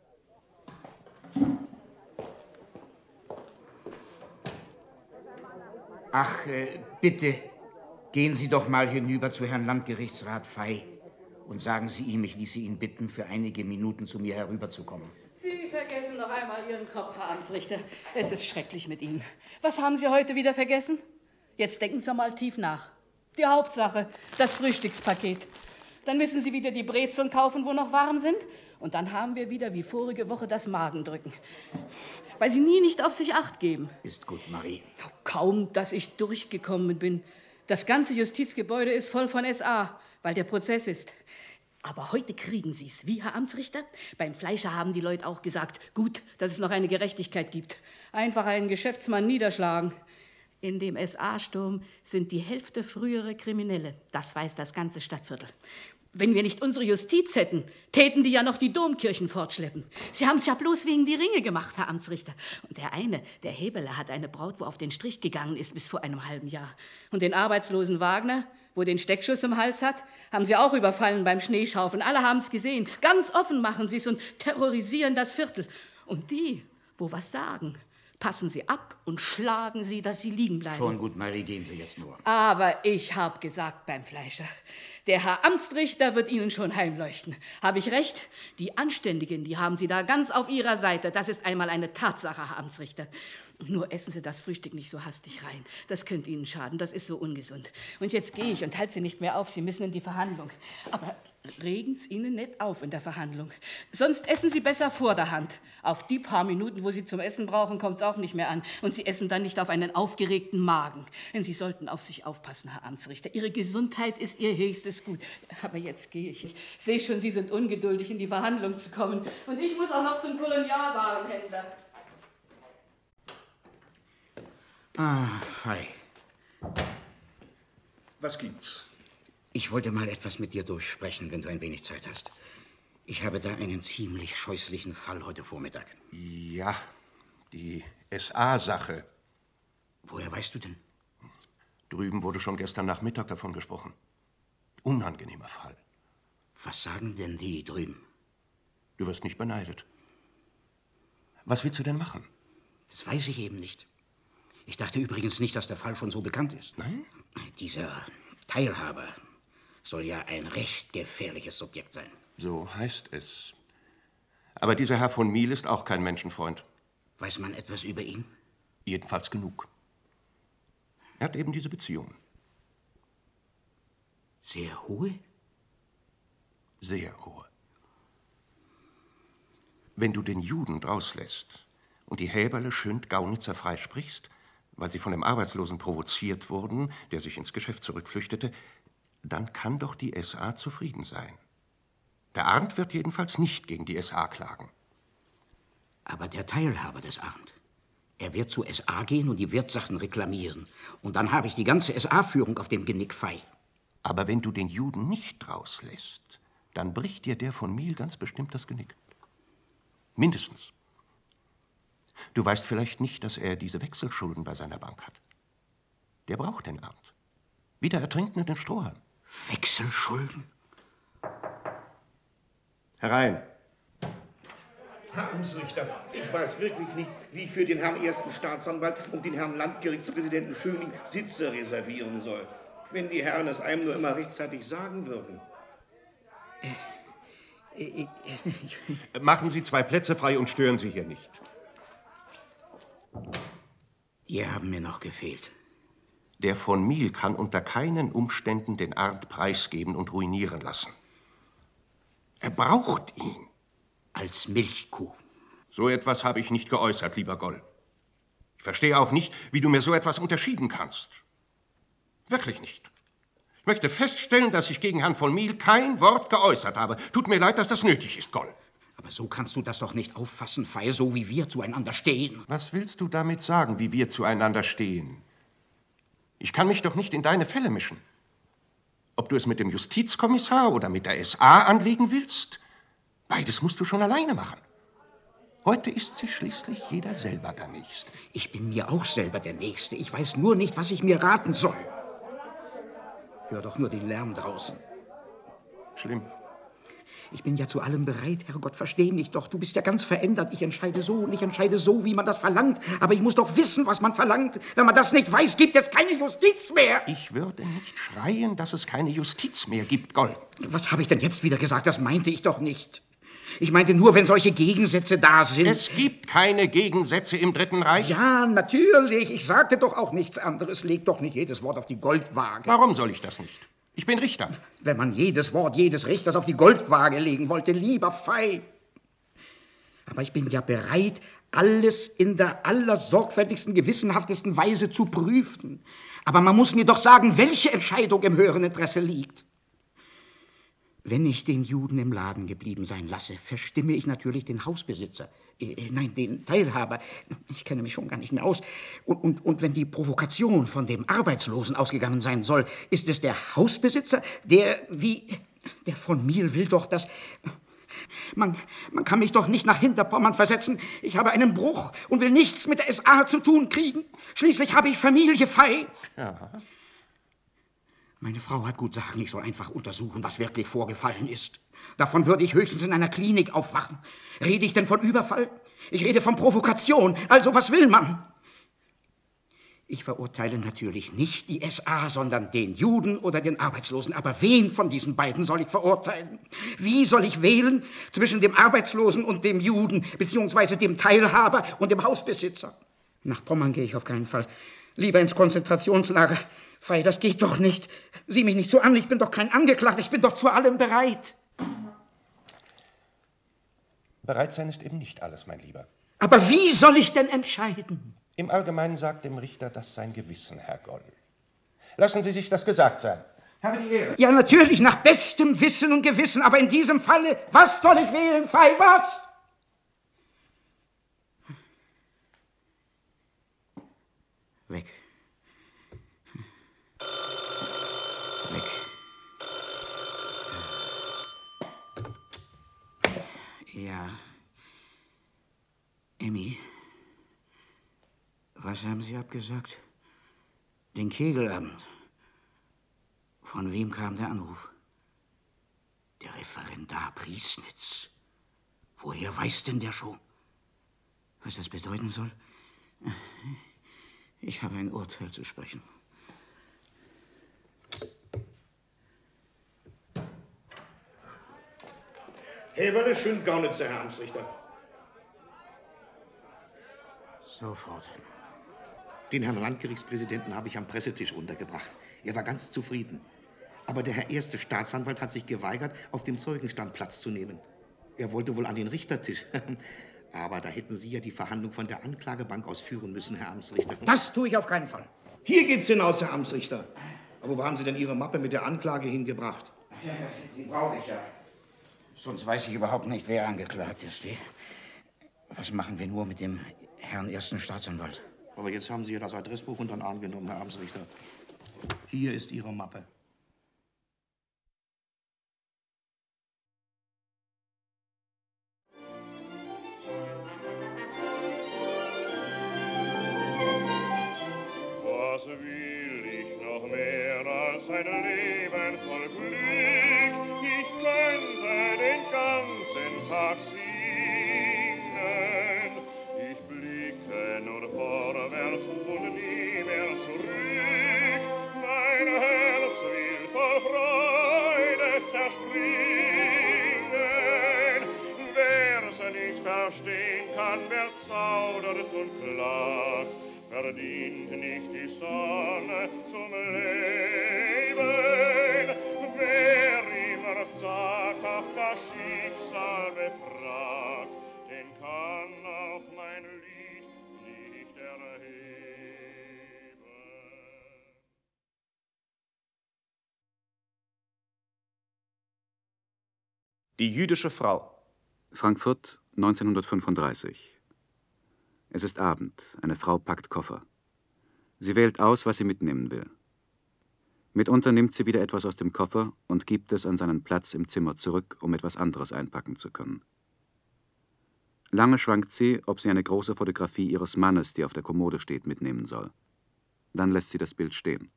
Ach, äh, bitte, gehen Sie doch mal hinüber zu Herrn Landgerichtsrat Fey und sagen Sie ihm, ich ließe ihn bitten, für einige Minuten zu mir herüberzukommen. Sie vergessen noch einmal Ihren Kopf, Herr Amtsrichter. Es ist schrecklich mit Ihnen. Was haben Sie heute wieder vergessen? Jetzt denken Sie mal tief nach. Die Hauptsache, das Frühstückspaket. Dann müssen Sie wieder die Brezeln kaufen, wo noch warm sind. Und dann haben wir wieder wie vorige Woche das Magendrücken. Weil Sie nie nicht auf sich Acht geben. Ist gut, Marie. Kaum, dass ich durchgekommen bin. Das ganze Justizgebäude ist voll von S A, weil der Prozess ist. Aber heute kriegen Sie es, wie, Herr Amtsrichter? Beim Fleischer haben die Leute auch gesagt, gut, dass es noch eine Gerechtigkeit gibt. Einfach einen Geschäftsmann niederschlagen. In dem S A-Sturm sind die Hälfte frühere Kriminelle. Das weiß das ganze Stadtviertel. Wenn wir nicht unsere Justiz hätten, täten die ja noch die Domkirchen fortschleppen. Sie haben es ja bloß wegen die Ringe gemacht, Herr Amtsrichter. Und der eine, der Hebeler, hat eine Braut, wo auf den Strich gegangen ist bis vor einem halben Jahr. Und den arbeitslosen Wagner, wo den Steckschuss im Hals hat, haben sie auch überfallen beim Schneeschaufeln. Alle haben es gesehen. Ganz offen machen sie es und terrorisieren das Viertel. Und die, wo was sagen, passen Sie ab und schlagen Sie, dass Sie liegen bleiben. Schon gut, Marie, gehen Sie jetzt nur. Aber ich habe gesagt beim Fleischer, der Herr Amtsrichter wird Ihnen schon heimleuchten. Habe ich recht? Die Anständigen, die haben Sie da ganz auf Ihrer Seite. Das ist einmal eine Tatsache, Herr Amtsrichter. Nur essen Sie das Frühstück nicht so hastig rein. Das könnte Ihnen schaden, das ist so ungesund. Und jetzt gehe ich und halte Sie nicht mehr auf, Sie müssen in die Verhandlung. Aber regen's Ihnen nicht auf in der Verhandlung. Sonst essen Sie besser vor der Hand. Auf die paar Minuten, wo Sie zum Essen brauchen, kommt's auch nicht mehr an. Und Sie essen dann nicht auf einen aufgeregten Magen. Denn Sie sollten auf sich aufpassen, Herr Amtsrichter. Ihre Gesundheit ist Ihr höchstes Gut. Aber jetzt gehe ich. Ich sehe schon, Sie sind ungeduldig, in die Verhandlung zu kommen. Und ich muss auch noch zum Kolonialwarenhändler. Ah, Fei. Was gibt's? Ich wollte mal etwas mit dir durchsprechen, wenn du ein wenig Zeit hast. Ich habe da einen ziemlich scheußlichen Fall heute Vormittag. Ja, die S A-Sache. Woher weißt du denn? Drüben wurde schon gestern Nachmittag davon gesprochen. Unangenehmer Fall. Was sagen denn die drüben? Du wirst nicht beneidet. Was willst du denn machen? Das weiß ich eben nicht. Ich dachte übrigens nicht, dass der Fall schon so bekannt ist. Nein? Dieser Teilhaber soll ja ein recht gefährliches Subjekt sein. So heißt es. Aber dieser Herr von Miel ist auch kein Menschenfreund. Weiß man etwas über ihn? Jedenfalls genug. Er hat eben diese Beziehungen. Sehr hohe? Sehr hohe. Wenn du den Juden drauslässt und die Häberle Schönd-Gaunitzer freisprichst, weil sie von dem Arbeitslosen provoziert wurden, der sich ins Geschäft zurückflüchtete, dann kann doch die S A zufrieden sein. Der Arndt wird jedenfalls nicht gegen die S A klagen. Aber der Teilhaber des Arndt, er wird zur S A gehen und die Wertsachen reklamieren. Und dann habe ich die ganze S A-Führung auf dem Genick Fei. Aber wenn du den Juden nicht rauslässt, dann bricht dir der von Miel ganz bestimmt das Genick. Mindestens. Du weißt vielleicht nicht, dass er diese Wechselschulden bei seiner Bank hat. Der braucht den Arndt. Wie der Ertrinkende den Strohhalm. Wechselschulden? Herein. Herr Amtsrichter, ich weiß wirklich nicht, wie ich für den Herrn Ersten Staatsanwalt und den Herrn Landgerichtspräsidenten Schöning Sitze reservieren soll. Wenn die Herren es einem nur immer rechtzeitig sagen würden. Äh, äh, äh, Machen Sie zwei Plätze frei und stören Sie hier nicht. Die haben mir noch gefehlt. Der von Miel kann unter keinen Umständen den Arndt preisgeben und ruinieren lassen. Er braucht ihn. Als Milchkuh. So etwas habe ich nicht geäußert, lieber Goll. Ich verstehe auch nicht, wie du mir so etwas unterschieben kannst. Wirklich nicht. Ich möchte feststellen, dass ich gegen Herrn von Miel kein Wort geäußert habe. Tut mir leid, dass das nötig ist, Goll. Aber so kannst du das doch nicht auffassen, Fei, so wie wir zueinander stehen. Was willst du damit sagen, wie wir zueinander stehen? Ich kann mich doch nicht in deine Fälle mischen. Ob du es mit dem Justizkommissar oder mit der S A anlegen willst, beides musst du schon alleine machen. Heute ist sich schließlich jeder selber der Nächste. Ich bin mir auch selber der Nächste. Ich weiß nur nicht, was ich mir raten soll. Hör doch nur den Lärm draußen. Schlimm. Ich bin ja zu allem bereit, Herrgott, versteh mich doch. Du bist ja ganz verändert. Ich entscheide so und ich entscheide so, wie man das verlangt. Aber ich muss doch wissen, was man verlangt. Wenn man das nicht weiß, gibt es keine Justiz mehr. Ich würde nicht schreien, dass es keine Justiz mehr gibt, Goll. Was habe ich denn jetzt wieder gesagt? Das meinte ich doch nicht. Ich meinte nur, wenn solche Gegensätze da sind. Es gibt keine Gegensätze im Dritten Reich. Ja, natürlich. Ich sagte doch auch nichts anderes. Leg doch nicht jedes Wort auf die Goldwaage. Warum soll ich das nicht? Ich bin Richter. Wenn man jedes Wort jedes Richters auf die Goldwaage legen wollte, lieber Fei. Aber ich bin ja bereit, alles in der allersorgfältigsten, gewissenhaftesten Weise zu prüfen. Aber man muss mir doch sagen, welche Entscheidung im höheren Interesse liegt. Wenn ich den Juden im Laden geblieben sein lasse, verstimme ich natürlich den Hausbesitzer. Äh, nein, den Teilhaber. Ich kenne mich schon gar nicht mehr aus. Und, und, und wenn die Provokation von dem Arbeitslosen ausgegangen sein soll, ist es der Hausbesitzer, der wie... Der von Miel will doch, dass... Man, man kann mich doch nicht nach Hinterpommern versetzen. Ich habe einen Bruch und will nichts mit der S A zu tun kriegen. Schließlich habe ich Familie, Fei. Ja. Meine Frau hat gut sagen, ich soll einfach untersuchen, was wirklich vorgefallen ist. Davon würde ich höchstens in einer Klinik aufwachen. Rede ich denn von Überfall? Ich rede von Provokation. Also, was will man? Ich verurteile natürlich nicht die S A, sondern den Juden oder den Arbeitslosen. Aber wen von diesen beiden soll ich verurteilen? Wie soll ich wählen zwischen dem Arbeitslosen und dem Juden, beziehungsweise dem Teilhaber und dem Hausbesitzer? Nach Pommern gehe ich auf keinen Fall. Lieber ins Konzentrationslager. Fei, das geht doch nicht. Sieh mich nicht so an, ich bin doch kein Angeklagter, ich bin doch zu allem bereit. Bereit sein ist eben nicht alles, mein Lieber. Aber wie soll ich denn entscheiden? Im Allgemeinen sagt dem Richter das sein Gewissen, Herr Goll. Lassen Sie sich das gesagt sein. Habe die Ehre. Ja, natürlich, nach bestem Wissen und Gewissen, aber in diesem Falle, was soll ich wählen, Fei, was? Weg. Weg. Ja. Emmy, was haben Sie abgesagt? Den Kegelabend. Von wem kam der Anruf? Der Referendar Priesnitz. Woher weiß denn der schon? Was das bedeuten soll? Ich habe ein Urteil zu sprechen. Heberle schön Gaunitzer, Herr Amtsrichter. Sofort. Den Herrn Landgerichtspräsidenten habe ich am Pressetisch untergebracht. Er war ganz zufrieden. Aber der Herr Erste Staatsanwalt hat sich geweigert, auf dem Zeugenstand Platz zu nehmen. Er wollte wohl an den Richtertisch. Aber da hätten Sie ja die Verhandlung von der Anklagebank aus führen müssen, Herr Amtsrichter. Das tue ich auf keinen Fall. Hier geht's hinaus, Herr Amtsrichter. Aber wo haben Sie denn Ihre Mappe mit der Anklage hingebracht? Ja, die brauche ich ja. Sonst weiß ich überhaupt nicht, wer angeklagt ist. Was machen wir nur mit dem Herrn Ersten Staatsanwalt? Aber jetzt haben Sie ja das Adressbuch unter den Arm genommen, Herr Amtsrichter. Hier ist Ihre Mappe. Was will ich noch mehr als ein Leben voll Glück? Ich könnte den ganzen Tag singen. Ich blicke nur vorwärts und nie mehr zurück. Mein Herz will voll Freude zerspringen. Wer's nicht verstehen kann, wer zaudert und klagt, verdient nicht die Sonne zum Leben. Wer immer sagt, ach, das Schicksal befragt, den kann auch mein Lied nicht erheben. Die jüdische Frau. Frankfurt, neunzehnhundertfünfunddreißig. Es ist Abend, eine Frau packt Koffer. Sie wählt aus, was sie mitnehmen will. Mitunter nimmt sie wieder etwas aus dem Koffer und gibt es an seinen Platz im Zimmer zurück, um etwas anderes einpacken zu können. Lange schwankt sie, ob sie eine große Fotografie ihres Mannes, die auf der Kommode steht, mitnehmen soll. Dann lässt sie das Bild stehen.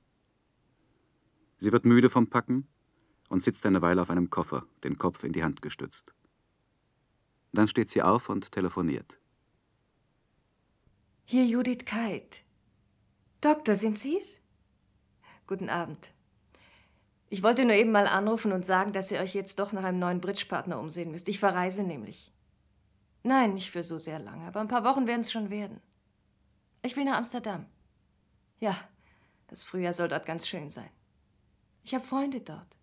Sie wird müde vom Packen und sitzt eine Weile auf einem Koffer, den Kopf in die Hand gestützt. Dann steht sie auf und telefoniert. Hier Judith Keit. Doktor, sind Sie's? Guten Abend. Ich wollte nur eben mal anrufen und sagen, dass ihr euch jetzt doch nach einem neuen Bridge-Partner umsehen müsst. Ich verreise nämlich. Nein, nicht für so sehr lange, aber ein paar Wochen werden es schon werden. Ich will nach Amsterdam. Ja, das Frühjahr soll dort ganz schön sein. Ich habe Freunde dort.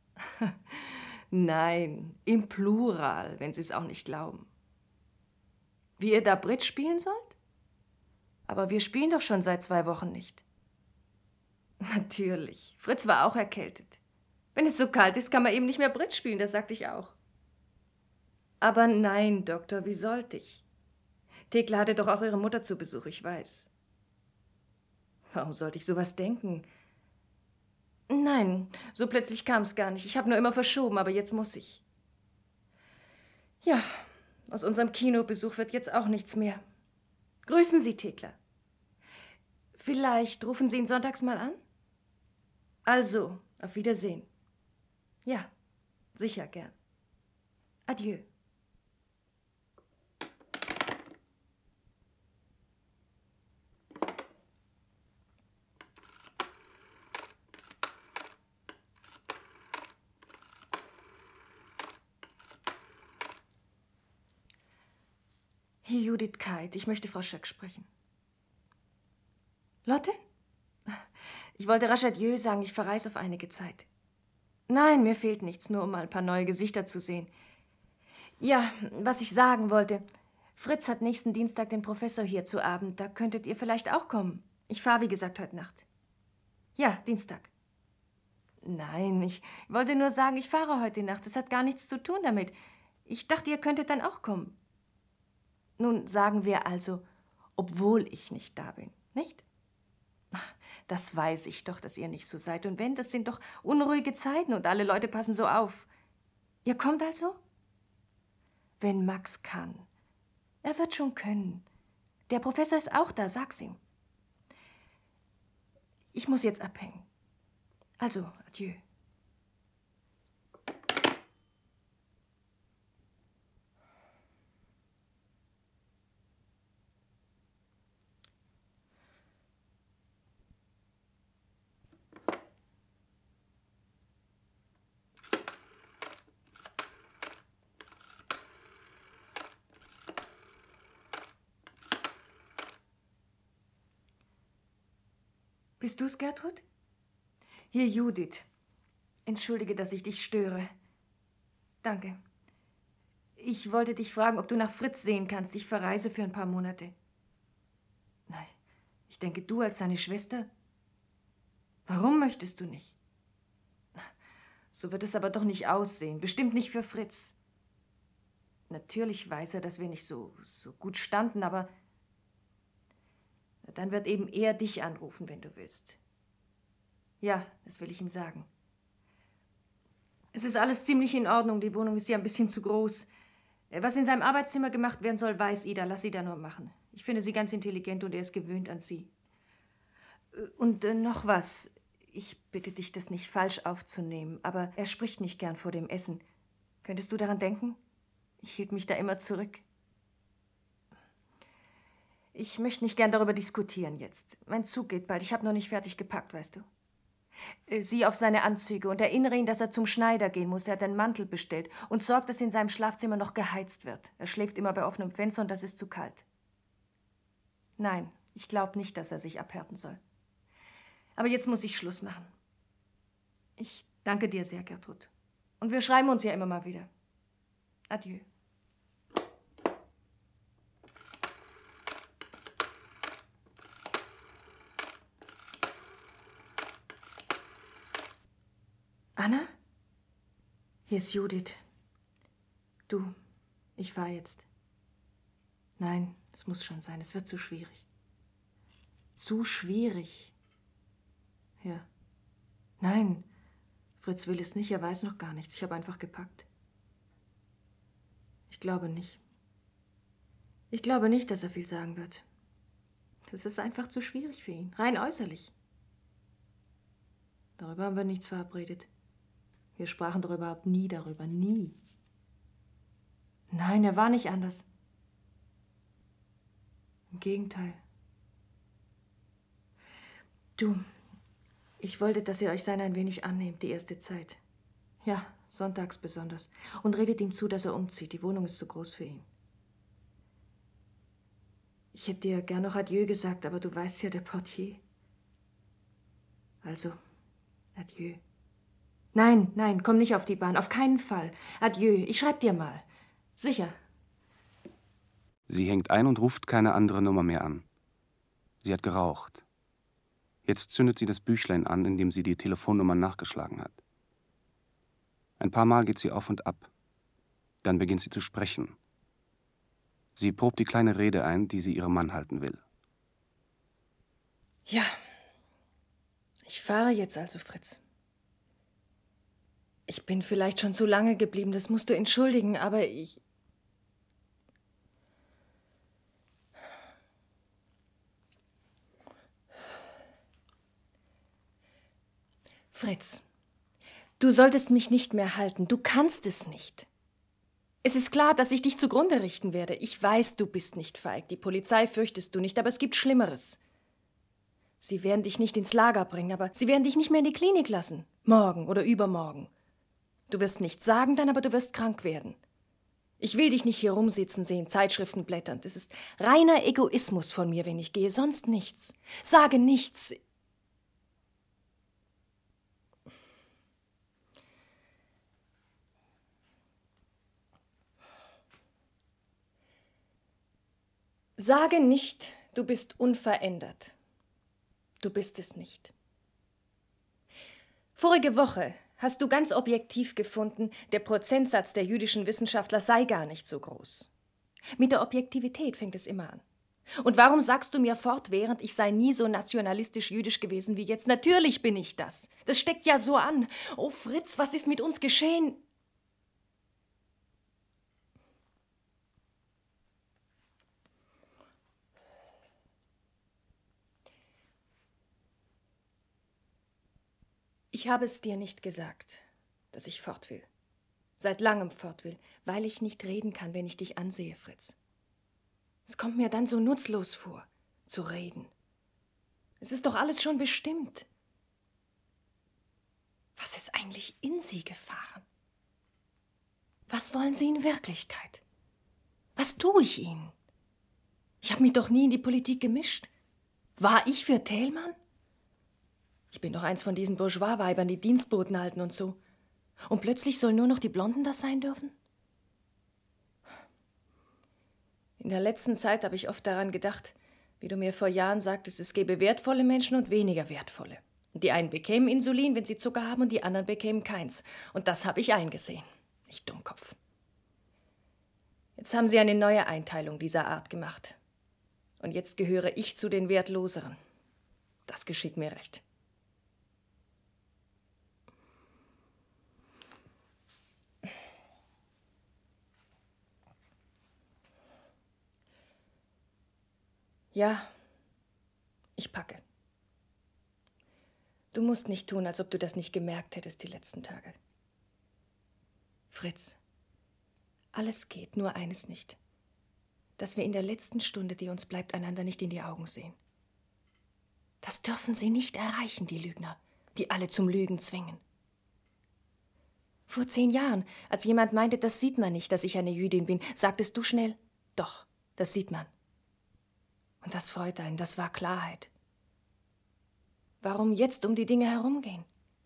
Nein, im Plural, wenn Sie es auch nicht glauben. Wie ihr da Bridge spielen sollt? Aber wir spielen doch schon seit zwei Wochen nicht. Natürlich. Fritz war auch erkältet. Wenn es so kalt ist, kann man eben nicht mehr Bridge spielen, das sagte ich auch. Aber nein, Doktor, wie sollte ich? Thekla hatte doch auch ihre Mutter zu Besuch, ich weiß. Warum sollte ich sowas denken? Nein, so plötzlich kam es gar nicht. Ich habe nur immer verschoben, aber jetzt muss ich. Ja, aus unserem Kinobesuch wird jetzt auch nichts mehr. Grüßen Sie Thekla. Vielleicht rufen Sie ihn sonntags mal an? Also, auf Wiedersehen. Ja, sicher gern. Adieu. Hier Judith Keit. Ich möchte Frau Schöck sprechen. Lotte? Ich wollte rasch Adieu sagen, ich verreise auf einige Zeit. Nein, mir fehlt nichts, nur um mal ein paar neue Gesichter zu sehen. Ja, was ich sagen wollte. Fritz hat nächsten Dienstag den Professor hier zu Abend. Da könntet ihr vielleicht auch kommen. Ich fahre, wie gesagt, heute Nacht. Ja, Dienstag. Nein, ich wollte nur sagen, ich fahre heute Nacht. Das hat gar nichts zu tun damit. Ich dachte, ihr könntet dann auch kommen. Nun sagen wir also, obwohl ich nicht da bin, nicht? Das weiß ich doch, dass ihr nicht so seid. Und wenn, das sind doch unruhige Zeiten und alle Leute passen so auf. Ihr kommt also? Wenn Max kann. Er wird schon können. Der Professor ist auch da, sag's ihm. Ich muss jetzt abhängen. Also, adieu. Bist du's, Gertrud? Hier, Judith. Entschuldige, dass ich dich störe. Danke. Ich wollte dich fragen, ob du nach Fritz sehen kannst. Ich verreise für ein paar Monate. Nein, ich denke, du als seine Schwester. Warum möchtest du nicht? So wird es aber doch nicht aussehen. Bestimmt nicht für Fritz. Natürlich weiß er, dass wir nicht so, so gut standen, aber dann wird eben er dich anrufen, wenn du willst. Ja, das will ich ihm sagen. Es ist alles ziemlich in Ordnung. Die Wohnung ist ja ein bisschen zu groß. Was in seinem Arbeitszimmer gemacht werden soll, weiß Ida. Lass Ida nur machen. Ich finde sie ganz intelligent und er ist gewöhnt an sie. Und äh, noch was. Ich bitte dich, das nicht falsch aufzunehmen, aber er spricht nicht gern vor dem Essen. Könntest du daran denken? Ich hielt mich da immer zurück. Ich möchte nicht gern darüber diskutieren jetzt. Mein Zug geht bald. Ich habe noch nicht fertig gepackt, weißt du. Sieh auf seine Anzüge und erinnere ihn, dass er zum Schneider gehen muss. Er hat einen Mantel bestellt und sorgt, dass in seinem Schlafzimmer noch geheizt wird. Er schläft immer bei offenem Fenster und das ist zu kalt. Nein, ich glaube nicht, dass er sich abhärten soll. Aber jetzt muss ich Schluss machen. Ich danke dir sehr, Gertrud. Und wir schreiben uns ja immer mal wieder. Adieu. Anna? Hier ist Judith. Du, ich fahre jetzt. Nein, es muss schon sein. Es wird zu schwierig. Zu schwierig. Ja. Nein, Fritz will es nicht. Er weiß noch gar nichts. Ich habe einfach gepackt. Ich glaube nicht. Ich glaube nicht, dass er viel sagen wird. Das ist einfach zu schwierig für ihn. Rein äußerlich. Darüber haben wir nichts verabredet. Wir sprachen darüber überhaupt nie darüber. Nie. Nein, er war nicht anders. Im Gegenteil. Du, ich wollte, dass ihr euch seiner ein wenig annehmt, die erste Zeit. Ja, sonntags besonders. Und redet ihm zu, dass er umzieht. Die Wohnung ist zu groß für ihn. Ich hätte dir gern noch Adieu gesagt, aber du weißt ja, der Portier. Also, Adieu. Nein, nein, komm nicht auf die Bahn. Auf keinen Fall. Adieu. Ich schreib dir mal. Sicher. Sie hängt ein und ruft keine andere Nummer mehr an. Sie hat geraucht. Jetzt zündet sie das Büchlein an, in dem sie die Telefonnummer nachgeschlagen hat. Ein paar Mal geht sie auf und ab. Dann beginnt sie zu sprechen. Sie probt die kleine Rede ein, die sie ihrem Mann halten will. Ja. Ich fahre jetzt also, Fritz. Ich bin vielleicht schon zu lange geblieben, das musst du entschuldigen, aber ich... Fritz, du solltest mich nicht mehr halten. Du kannst es nicht. Es ist klar, dass ich dich zugrunde richten werde. Ich weiß, du bist nicht feig. Die Polizei fürchtest du nicht, aber es gibt Schlimmeres. Sie werden dich nicht ins Lager bringen, aber sie werden dich nicht mehr in die Klinik lassen. Morgen oder übermorgen. Du wirst nichts sagen dann, aber du wirst krank werden. Ich will dich nicht hier rumsitzen sehen, Zeitschriften blättern. Das ist reiner Egoismus von mir, wenn ich gehe, sonst nichts. Sage nichts. Sage nicht, du bist unverändert. Du bist es nicht. Vorige Woche hast du ganz objektiv gefunden, der Prozentsatz der jüdischen Wissenschaftler sei gar nicht so groß. Mit der Objektivität fängt es immer an. Und warum sagst du mir fortwährend, ich sei nie so nationalistisch jüdisch gewesen wie jetzt? Natürlich bin ich das. Das steckt ja so an. Oh Fritz, was ist mit uns geschehen? Ich habe es dir nicht gesagt, dass ich fort will. Seit langem fort will, weil ich nicht reden kann, wenn ich dich ansehe, Fritz. Es kommt mir dann so nutzlos vor, zu reden. Es ist doch alles schon bestimmt. Was ist eigentlich in Sie gefahren? Was wollen Sie in Wirklichkeit? Was tue ich Ihnen? Ich habe mich doch nie in die Politik gemischt. War ich für Thälmann? Ich bin doch eins von diesen Bourgeois-Weibern, die Dienstboten halten und so. Und plötzlich sollen nur noch die Blonden das sein dürfen? In der letzten Zeit habe ich oft daran gedacht, wie du mir vor Jahren sagtest, es gäbe wertvolle Menschen und weniger wertvolle. Und die einen bekämen Insulin, wenn sie Zucker haben, und die anderen bekämen keins. Und das habe ich eingesehen. Ich Dummkopf. Jetzt haben sie eine neue Einteilung dieser Art gemacht. Und jetzt gehöre ich zu den Wertloseren. Das geschieht mir recht. Ja, ich packe. Du musst nicht tun, als ob du das nicht gemerkt hättest die letzten Tage. Fritz, alles geht, nur eines nicht. Dass wir in der letzten Stunde, die uns bleibt, einander nicht in die Augen sehen. Das dürfen sie nicht erreichen, die Lügner, die alle zum Lügen zwingen. Vor zehn Jahren, als jemand meinte, das sieht man nicht, dass ich eine Jüdin bin, sagtest du schnell, doch, das sieht man. Und das freut einen, das war Klarheit. Warum jetzt um die Dinge herumgehen?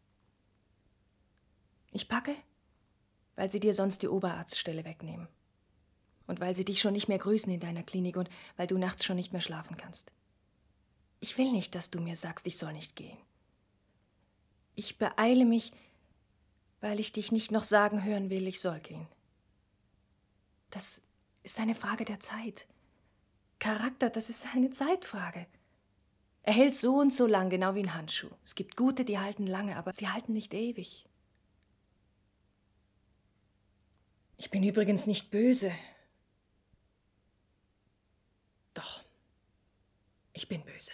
Ich packe, weil sie dir sonst die Oberarztstelle wegnehmen. Und weil sie dich schon nicht mehr grüßen in deiner Klinik und weil du nachts schon nicht mehr schlafen kannst. Ich will nicht, dass du mir sagst, ich soll nicht gehen. Ich beeile mich, weil ich dich nicht noch sagen hören will, ich soll gehen. Das ist eine Frage der Zeit. Charakter, das ist eine Zeitfrage. Er hält so und so lang, genau wie ein Handschuh. Es gibt gute, die halten lange, aber sie halten nicht ewig. Ich bin übrigens nicht böse. Doch, ich bin böse.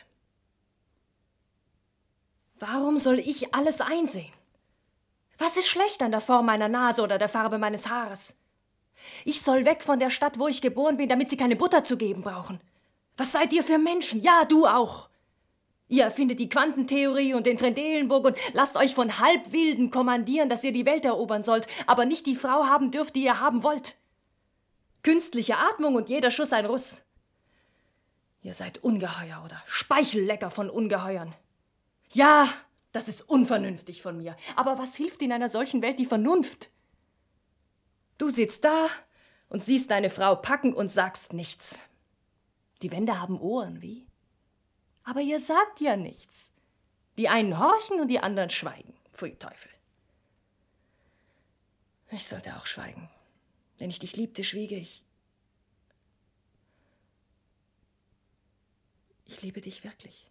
Warum soll ich alles einsehen? Was ist schlecht an der Form meiner Nase oder der Farbe meines Haares? Ich soll weg von der Stadt, wo ich geboren bin, damit sie keine Butter zu geben brauchen. Was seid ihr für Menschen? Ja, du auch. Ihr erfindet die Quantentheorie und den Trendelenburg und lasst euch von Halbwilden kommandieren, dass ihr die Welt erobern sollt, aber nicht die Frau haben dürft, die ihr haben wollt. Künstliche Atmung und jeder Schuss ein Russ. Ihr seid Ungeheuer oder Speichellecker von Ungeheuern. Ja, das ist unvernünftig von mir. Aber was hilft in einer solchen Welt die Vernunft? Du sitzt da und siehst deine Frau packen und sagst nichts. Die Wände haben Ohren, wie? Aber ihr sagt ja nichts. Die einen horchen und die anderen schweigen. Pfui Teufel. Ich sollte auch schweigen. Wenn ich dich liebte, schwiege ich. Ich liebe dich wirklich.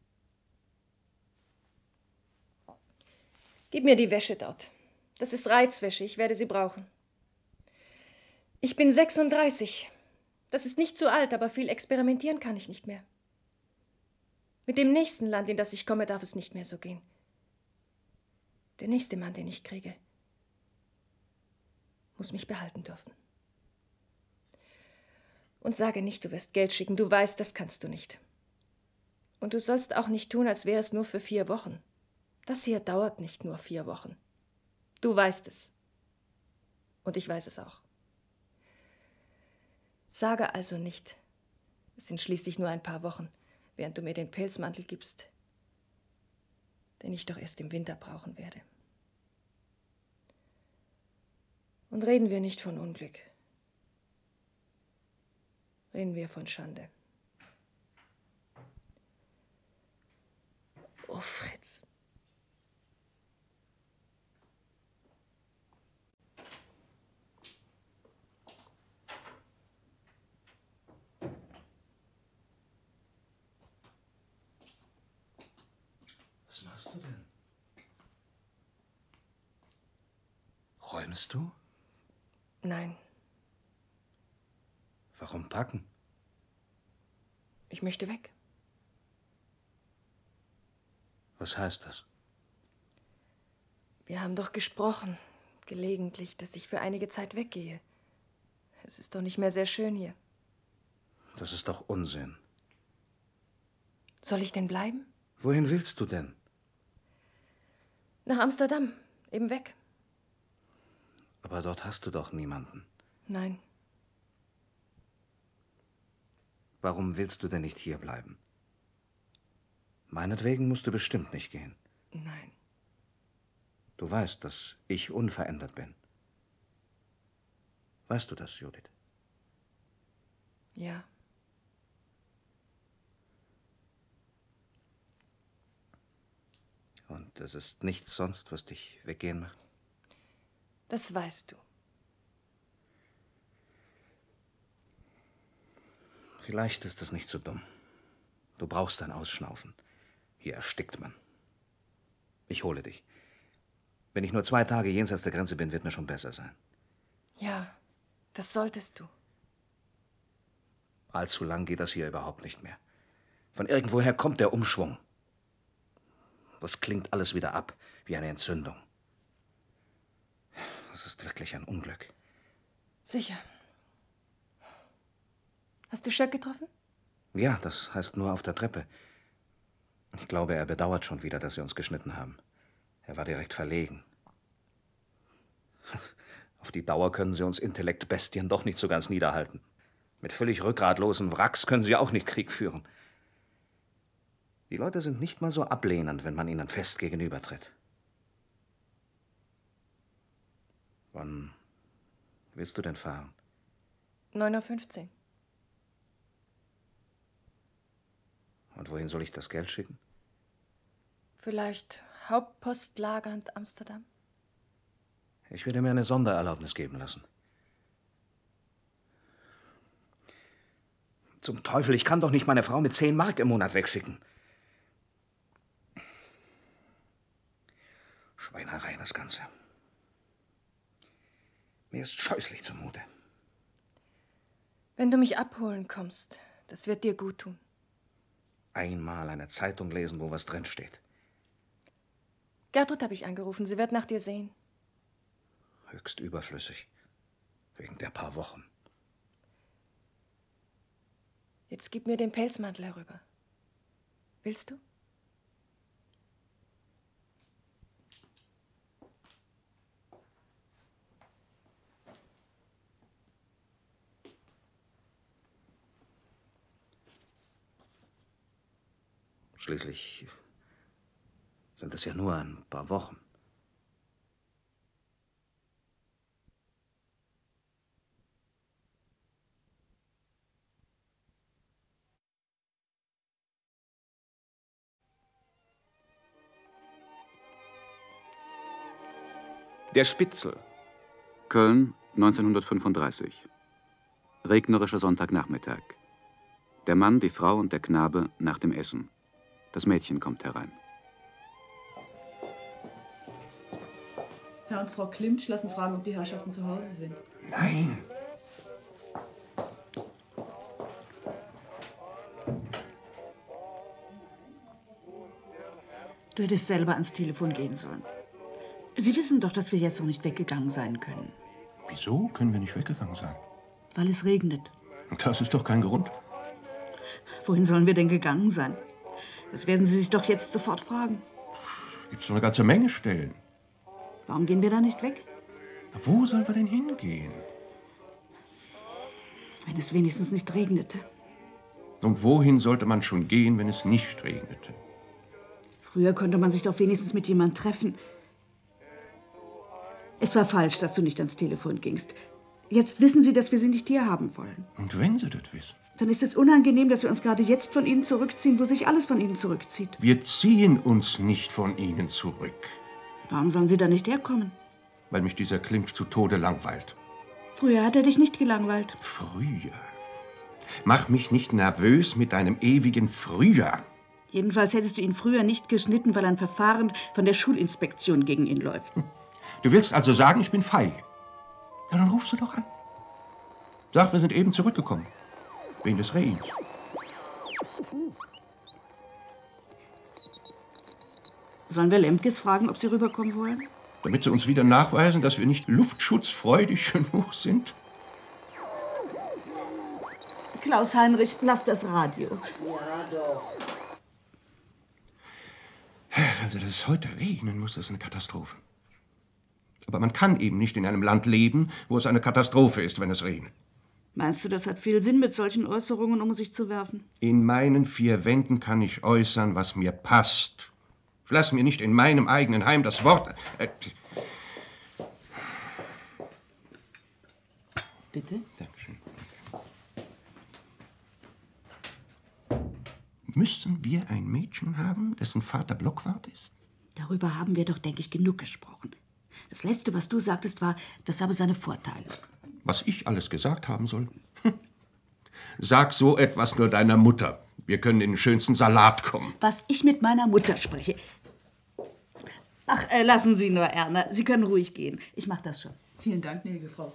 Gib mir die Wäsche dort. Das ist Reizwäsche, ich werde sie brauchen. Ich bin sechsunddreißig. Das ist nicht zu alt, aber viel experimentieren kann ich nicht mehr. Mit dem nächsten Land, in das ich komme, darf es nicht mehr so gehen. Der nächste Mann, den ich kriege, muss mich behalten dürfen. Und sage nicht, du wirst Geld schicken. Du weißt, das kannst du nicht. Und du sollst auch nicht tun, als wäre es nur für vier Wochen. Das hier dauert nicht nur vier Wochen. Du weißt es. Und ich weiß es auch. Sage also nicht. Es sind schließlich nur ein paar Wochen, während du mir den Pelzmantel gibst, den ich doch erst im Winter brauchen werde. Und reden wir nicht von Unglück. Reden wir von Schande. Oh, Fritz. Was machst du denn? Räumst du? Nein, Warum packen? ich möchte weg. Was heißt das? Wir haben doch gesprochen, gelegentlich, dass ich für einige Zeit weggehe. Es ist doch nicht mehr sehr schön hier. Das ist doch Unsinn. Soll ich denn bleiben? Wohin willst du denn? Nach Amsterdam, eben weg. Aber dort hast du doch niemanden. Nein, Warum willst du denn nicht hier bleiben? Meinetwegen musst du bestimmt nicht gehen. nein. Du weißt, dass ich unverändert bin. Weißt du das, Judith? Ja. Und es ist nichts sonst, was dich weggehen macht? Das weißt du. Vielleicht ist es nicht so dumm. Du brauchst ein Ausschnaufen. Hier erstickt man. Ich hole dich. Wenn ich nur zwei Tage jenseits der Grenze bin, wird mir schon besser sein. Ja, das solltest du. Allzu lang geht das hier überhaupt nicht mehr. Von irgendwoher kommt der Umschwung. Das klingt alles wieder ab, wie eine Entzündung. Das ist wirklich ein Unglück. Sicher. Hast du Schöck getroffen? Ja, das heißt nur auf der Treppe. Ich glaube, er bedauert schon wieder, dass sie uns geschnitten haben. Er war direkt verlegen. Auf die Dauer können sie uns Intellektbestien doch nicht so ganz niederhalten. Mit völlig rückgratlosen Wracks können sie auch nicht Krieg führen. Die Leute sind nicht mal so ablehnend, wenn man ihnen fest gegenübertritt. Wann willst du denn fahren? neun Uhr fünfzehn. Und wohin soll ich das Geld schicken? Vielleicht Hauptpostlagernd Amsterdam? Ich werde mir eine Sondererlaubnis geben lassen. Zum Teufel, ich kann doch nicht meine Frau mit zehn Mark im Monat wegschicken. Schweinerei, das Ganze. Mir ist scheußlich zumute. Wenn du mich abholen kommst, das wird dir gut tun. Einmal eine Zeitung lesen, wo was drinsteht. Gertrud habe ich angerufen, sie wird nach dir sehen. Höchst überflüssig. Wegen der paar Wochen. Jetzt gib mir den Pelzmantel herüber. Willst du? Schließlich sind es ja nur ein paar Wochen. Der Spitzel. Köln, neunzehnhundertfünfunddreißig. Regnerischer Sonntagnachmittag. Der Mann, die Frau und der Knabe nach dem Essen. Das Mädchen kommt herein. Herr und Frau Klimtsch lassen fragen, ob die Herrschaften zu Hause sind. Nein. Du hättest selber ans Telefon gehen sollen. Sie wissen doch, dass wir jetzt noch nicht weggegangen sein können. Wieso können wir nicht weggegangen sein? Weil es regnet. Das ist doch kein Grund. Wohin sollen wir denn gegangen sein? Das werden Sie sich doch jetzt sofort fragen. Gibt's doch eine ganze Menge Stellen. Warum gehen wir da nicht weg? Wo sollen wir denn hingehen? Wenn es wenigstens nicht regnete. Und wohin sollte man schon gehen, wenn es nicht regnete? Früher konnte man sich doch wenigstens mit jemandem treffen. Es war falsch, dass du nicht ans Telefon gingst. Jetzt wissen sie, dass wir sie nicht hier haben wollen. Und wenn sie das wissen? Dann ist es unangenehm, dass wir uns gerade jetzt von ihnen zurückziehen, wo sich alles von ihnen zurückzieht. Wir ziehen uns nicht von ihnen zurück. Warum sollen sie da nicht herkommen? Weil mich dieser Klimsch zu Tode langweilt. Früher hat er dich nicht gelangweilt. Früher? Mach mich nicht nervös mit deinem ewigen Früher. Jedenfalls hättest du ihn früher nicht geschnitten, weil ein Verfahren von der Schulinspektion gegen ihn läuft. Du willst also sagen, ich bin feige? Ja, dann rufst du doch an. Sag, wir sind eben zurückgekommen. Wegen des Rehens. Sollen wir Lemkes fragen, ob sie rüberkommen wollen? Damit sie uns wieder nachweisen, dass wir nicht luftschutzfreudig genug sind? Klaus-Heinrich, lass das Radio. Ja, doch. Also, dass es heute regnen muss, das ist eine Katastrophe. Aber man kann eben nicht in einem Land leben, wo es eine Katastrophe ist, wenn es regnet. Meinst du, das hat viel Sinn, mit solchen Äußerungen um sich zu werfen? In meinen vier Wänden kann ich äußern, was mir passt. Ich lass mir nicht in meinem eigenen Heim das Wort... Äh, Bitte? Dankeschön. Müssen wir ein Mädchen haben, dessen Vater Blockwart ist? Darüber haben wir doch, denke ich, genug gesprochen. Das Letzte, was du sagtest, war, das habe seine Vorteile. Was ich alles gesagt haben soll? Hm. Sag so etwas nur deiner Mutter. Wir können in den schönsten Salat kommen. Was ich mit meiner Mutter spreche. Ach, äh, lassen Sie nur, Erna. Sie können ruhig gehen. Ich mach das schon. Vielen Dank, gnädige Frau.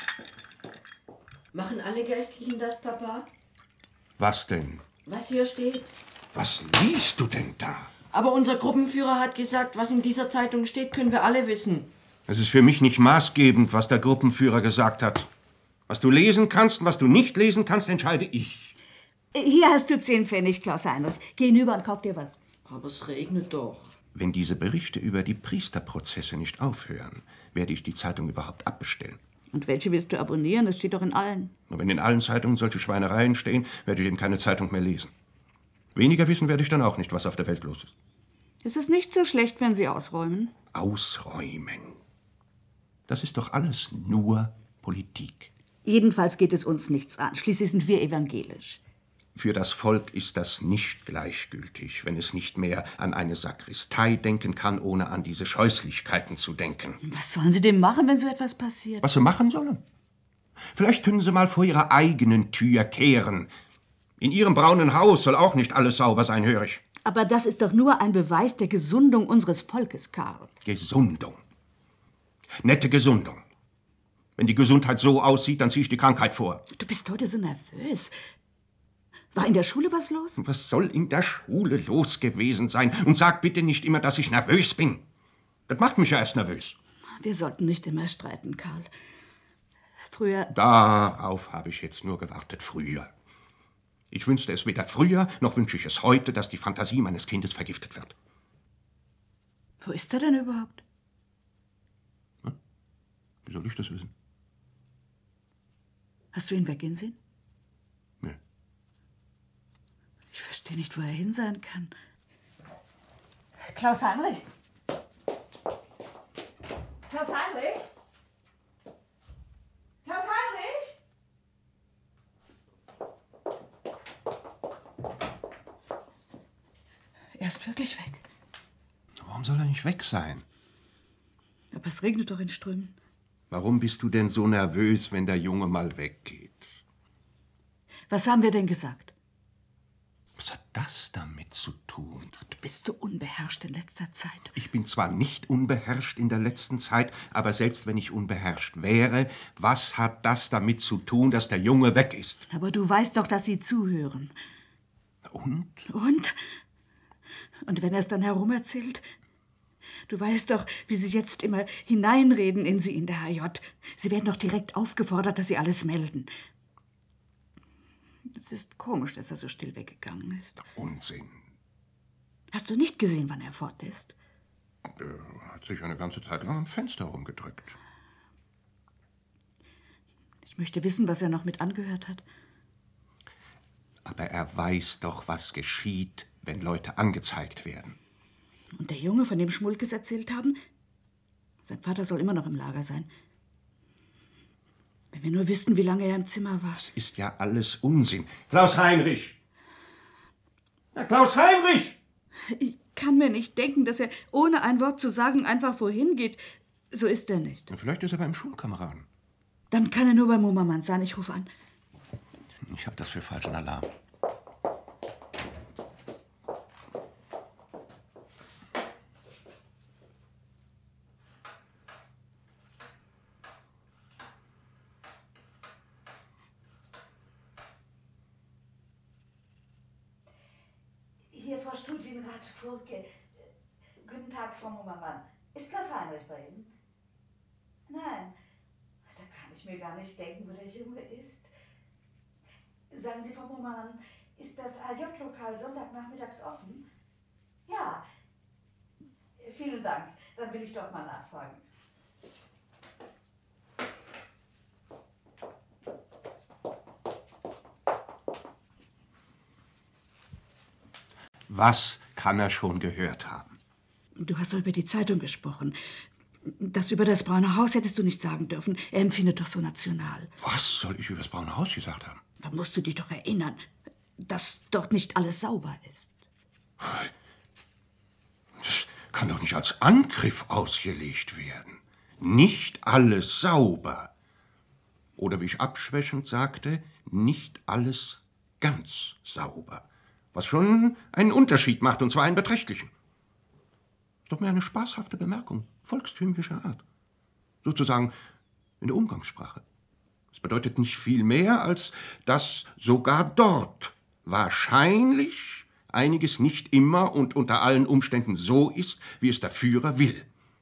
Machen alle Geistlichen das, Papa? Was denn? Was hier steht? Was liest du denn da? Aber unser Gruppenführer hat gesagt, was in dieser Zeitung steht, können wir alle wissen. Es ist für mich nicht maßgebend, was der Gruppenführer gesagt hat. Was du lesen kannst und was du nicht lesen kannst, entscheide ich. Hier hast du zehn Pfennig, Klaus-Heinrich. Geh hinüber und kauf dir was. Aber es regnet doch. Wenn diese Berichte über die Priesterprozesse nicht aufhören, werde ich die Zeitung überhaupt abbestellen. Und welche willst du abonnieren? Das steht doch in allen. Und wenn in allen Zeitungen solche Schweinereien stehen, werde ich eben keine Zeitung mehr lesen. Weniger wissen werde ich dann auch nicht, was auf der Welt los ist. Es ist nicht so schlecht, wenn Sie ausräumen. Ausräumen? Das ist doch alles nur Politik. Jedenfalls geht es uns nichts an. Schließlich sind wir evangelisch. Für das Volk ist das nicht gleichgültig, wenn es nicht mehr an eine Sakristei denken kann, ohne an diese Scheußlichkeiten zu denken. Was sollen Sie denn machen, wenn so etwas passiert? Was sie machen sollen? Vielleicht können sie mal vor ihrer eigenen Tür kehren. In ihrem braunen Haus soll auch nicht alles sauber sein, höre ich. Aber das ist doch nur ein Beweis der Gesundung unseres Volkes, Karl. Gesundung. Nette Gesundung. Wenn die Gesundheit so aussieht, dann ziehe ich die Krankheit vor. Du bist heute so nervös. War in der Schule was los? Was soll in der Schule los gewesen sein? Und sag bitte nicht immer, dass ich nervös bin. Das macht mich ja erst nervös. Wir sollten nicht immer streiten, Karl. Früher... Darauf habe ich jetzt nur gewartet, früher. Ich wünschte es weder früher, noch wünsche ich es heute, dass die Fantasie meines Kindes vergiftet wird. Wo ist er denn überhaupt? Hm? Wie soll ich das wissen? Hast du ihn weggehen sehen? Nee. Ich verstehe nicht, wo er hin sein kann. Klaus-Heinrich? Klaus-Heinrich? Klaus-Heinrich? Er ist wirklich weg. Warum soll er nicht weg sein? Aber es regnet doch in Strömen. Warum bist du denn so nervös, wenn der Junge mal weggeht? Was haben wir denn gesagt? Was hat das damit zu tun? Du bist so unbeherrscht in letzter Zeit. Ich bin zwar nicht unbeherrscht in der letzten Zeit, aber selbst wenn ich unbeherrscht wäre, was hat das damit zu tun, dass der Junge weg ist? Aber du weißt doch, dass sie zuhören. Und? Und? Und wenn er es dann herumerzählt? Du weißt doch, wie sie jetzt immer hineinreden in sie in der H J. Sie werden doch direkt aufgefordert, dass sie alles melden. Es ist komisch, dass er so still weggegangen ist. Unsinn. Hast du nicht gesehen, wann er fort ist? Er hat sich eine ganze Zeit lang am Fenster rumgedrückt. Ich möchte wissen, was er noch mit angehört hat. Aber er weiß doch, was geschieht, wenn Leute angezeigt werden. Und der Junge, von dem Schmulkes erzählt haben? Sein Vater soll immer noch im Lager sein. Wenn wir nur wüssten, wie lange er im Zimmer war. Das ist ja alles Unsinn. Klaus Heinrich! Ja, Klaus Heinrich! Ich kann mir nicht denken, dass er ohne ein Wort zu sagen einfach wohin geht. So ist er nicht. Vielleicht ist er beim Schulkameraden. Dann kann er nur beim Mummermann sein. Ich rufe an. Ich halte das für falschen Alarm. Hier, Frau Studienrat Furke. Guten Tag, Frau Mummermann. Ist Klaus Heinrich bei Ihnen? Nein, da kann ich mir gar nicht denken, wo der Junge ist. Sagen Sie, Frau Mummermann, ist das A J-Lokal Sonntagnachmittags offen? Ja. Vielen Dank. Dann will ich dort mal nachfragen. Was kann er schon gehört haben? Du hast doch über die Zeitung gesprochen. Das über das Braune Haus hättest du nicht sagen dürfen. Er empfindet doch so national. Was soll ich über das Braune Haus gesagt haben? Da musst du dich doch erinnern, dass dort nicht alles sauber ist. Das kann doch nicht als Angriff ausgelegt werden. Nicht alles sauber. Oder wie ich abschwächend sagte, nicht alles ganz sauber. Was schon einen Unterschied macht, und zwar einen beträchtlichen. Ist doch mehr eine spaßhafte Bemerkung, volkstümlicher Art. Sozusagen in der Umgangssprache. Es bedeutet nicht viel mehr, als dass sogar dort wahrscheinlich einiges nicht immer und unter allen Umständen so ist, wie es der Führer will.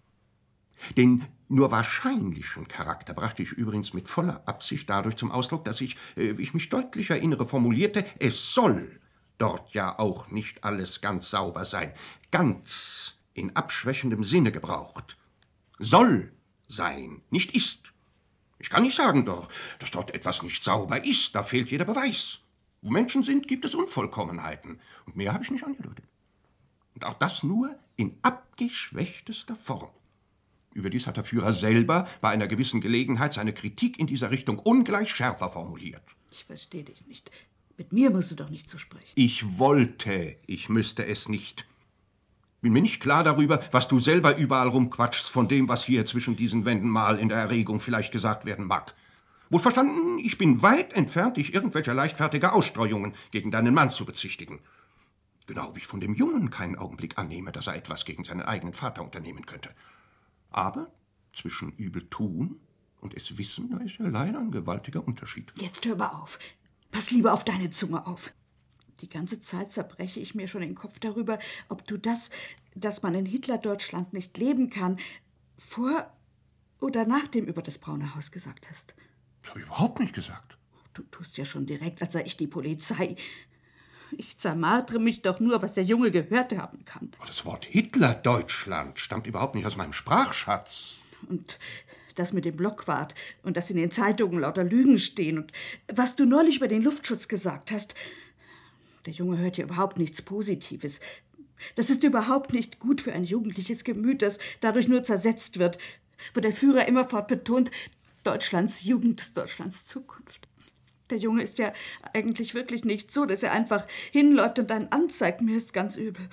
Den nur wahrscheinlichen Charakter brachte ich übrigens mit voller Absicht dadurch zum Ausdruck, dass ich, wie ich mich deutlich erinnere, formulierte, es soll dort ja auch nicht alles ganz sauber sein. Ganz in abschwächendem Sinne gebraucht. Soll sein, nicht ist. Ich kann nicht sagen doch, dass dort etwas nicht sauber ist. Da fehlt jeder Beweis. Wo Menschen sind, gibt es Unvollkommenheiten. Und mehr habe ich nicht angedeutet. Und auch das nur in abgeschwächtester Form. Überdies hat der Führer selber bei einer gewissen Gelegenheit seine Kritik in dieser Richtung ungleich schärfer formuliert. Ich verstehe dich nicht. Mit mir musst du doch nicht so sprechen. Ich wollte, ich müsste es nicht. Bin mir nicht klar darüber, was du selber überall rumquatschst von dem, was hier zwischen diesen Wänden mal in der Erregung vielleicht gesagt werden mag. Wohl verstanden, ich bin weit entfernt, dich irgendwelcher leichtfertiger Ausstreuungen gegen deinen Mann zu bezichtigen. Genau wie ich von dem Jungen keinen Augenblick annehme, dass er etwas gegen seinen eigenen Vater unternehmen könnte. Aber zwischen übel tun und es wissen, da ist ja leider ein gewaltiger Unterschied. Jetzt hör mal auf. Pass lieber auf deine Zunge auf. Die ganze Zeit zerbreche ich mir schon den Kopf darüber, ob du das, dass man in Hitler-Deutschland nicht leben kann, vor oder nach dem über das Braune Haus gesagt hast. Das habe ich überhaupt nicht gesagt. Du tust ja schon direkt, als sei ich die Polizei. Ich zermartere mich doch nur, was der Junge gehört haben kann. Das Wort Hitler-Deutschland stammt überhaupt nicht aus meinem Sprachschatz. Und das mit dem Blockwart und dass in den Zeitungen lauter Lügen stehen und was du neulich über den Luftschutz gesagt hast. Der Junge hört ja überhaupt nichts Positives. Das ist überhaupt nicht gut für ein jugendliches Gemüt, das dadurch nur zersetzt wird, wo der Führer immerfort betont, Deutschlands Jugend, Deutschlands Zukunft. Der Junge ist ja eigentlich wirklich nicht so, dass er einfach hinläuft und einen anzeigt. Mir ist ganz übel.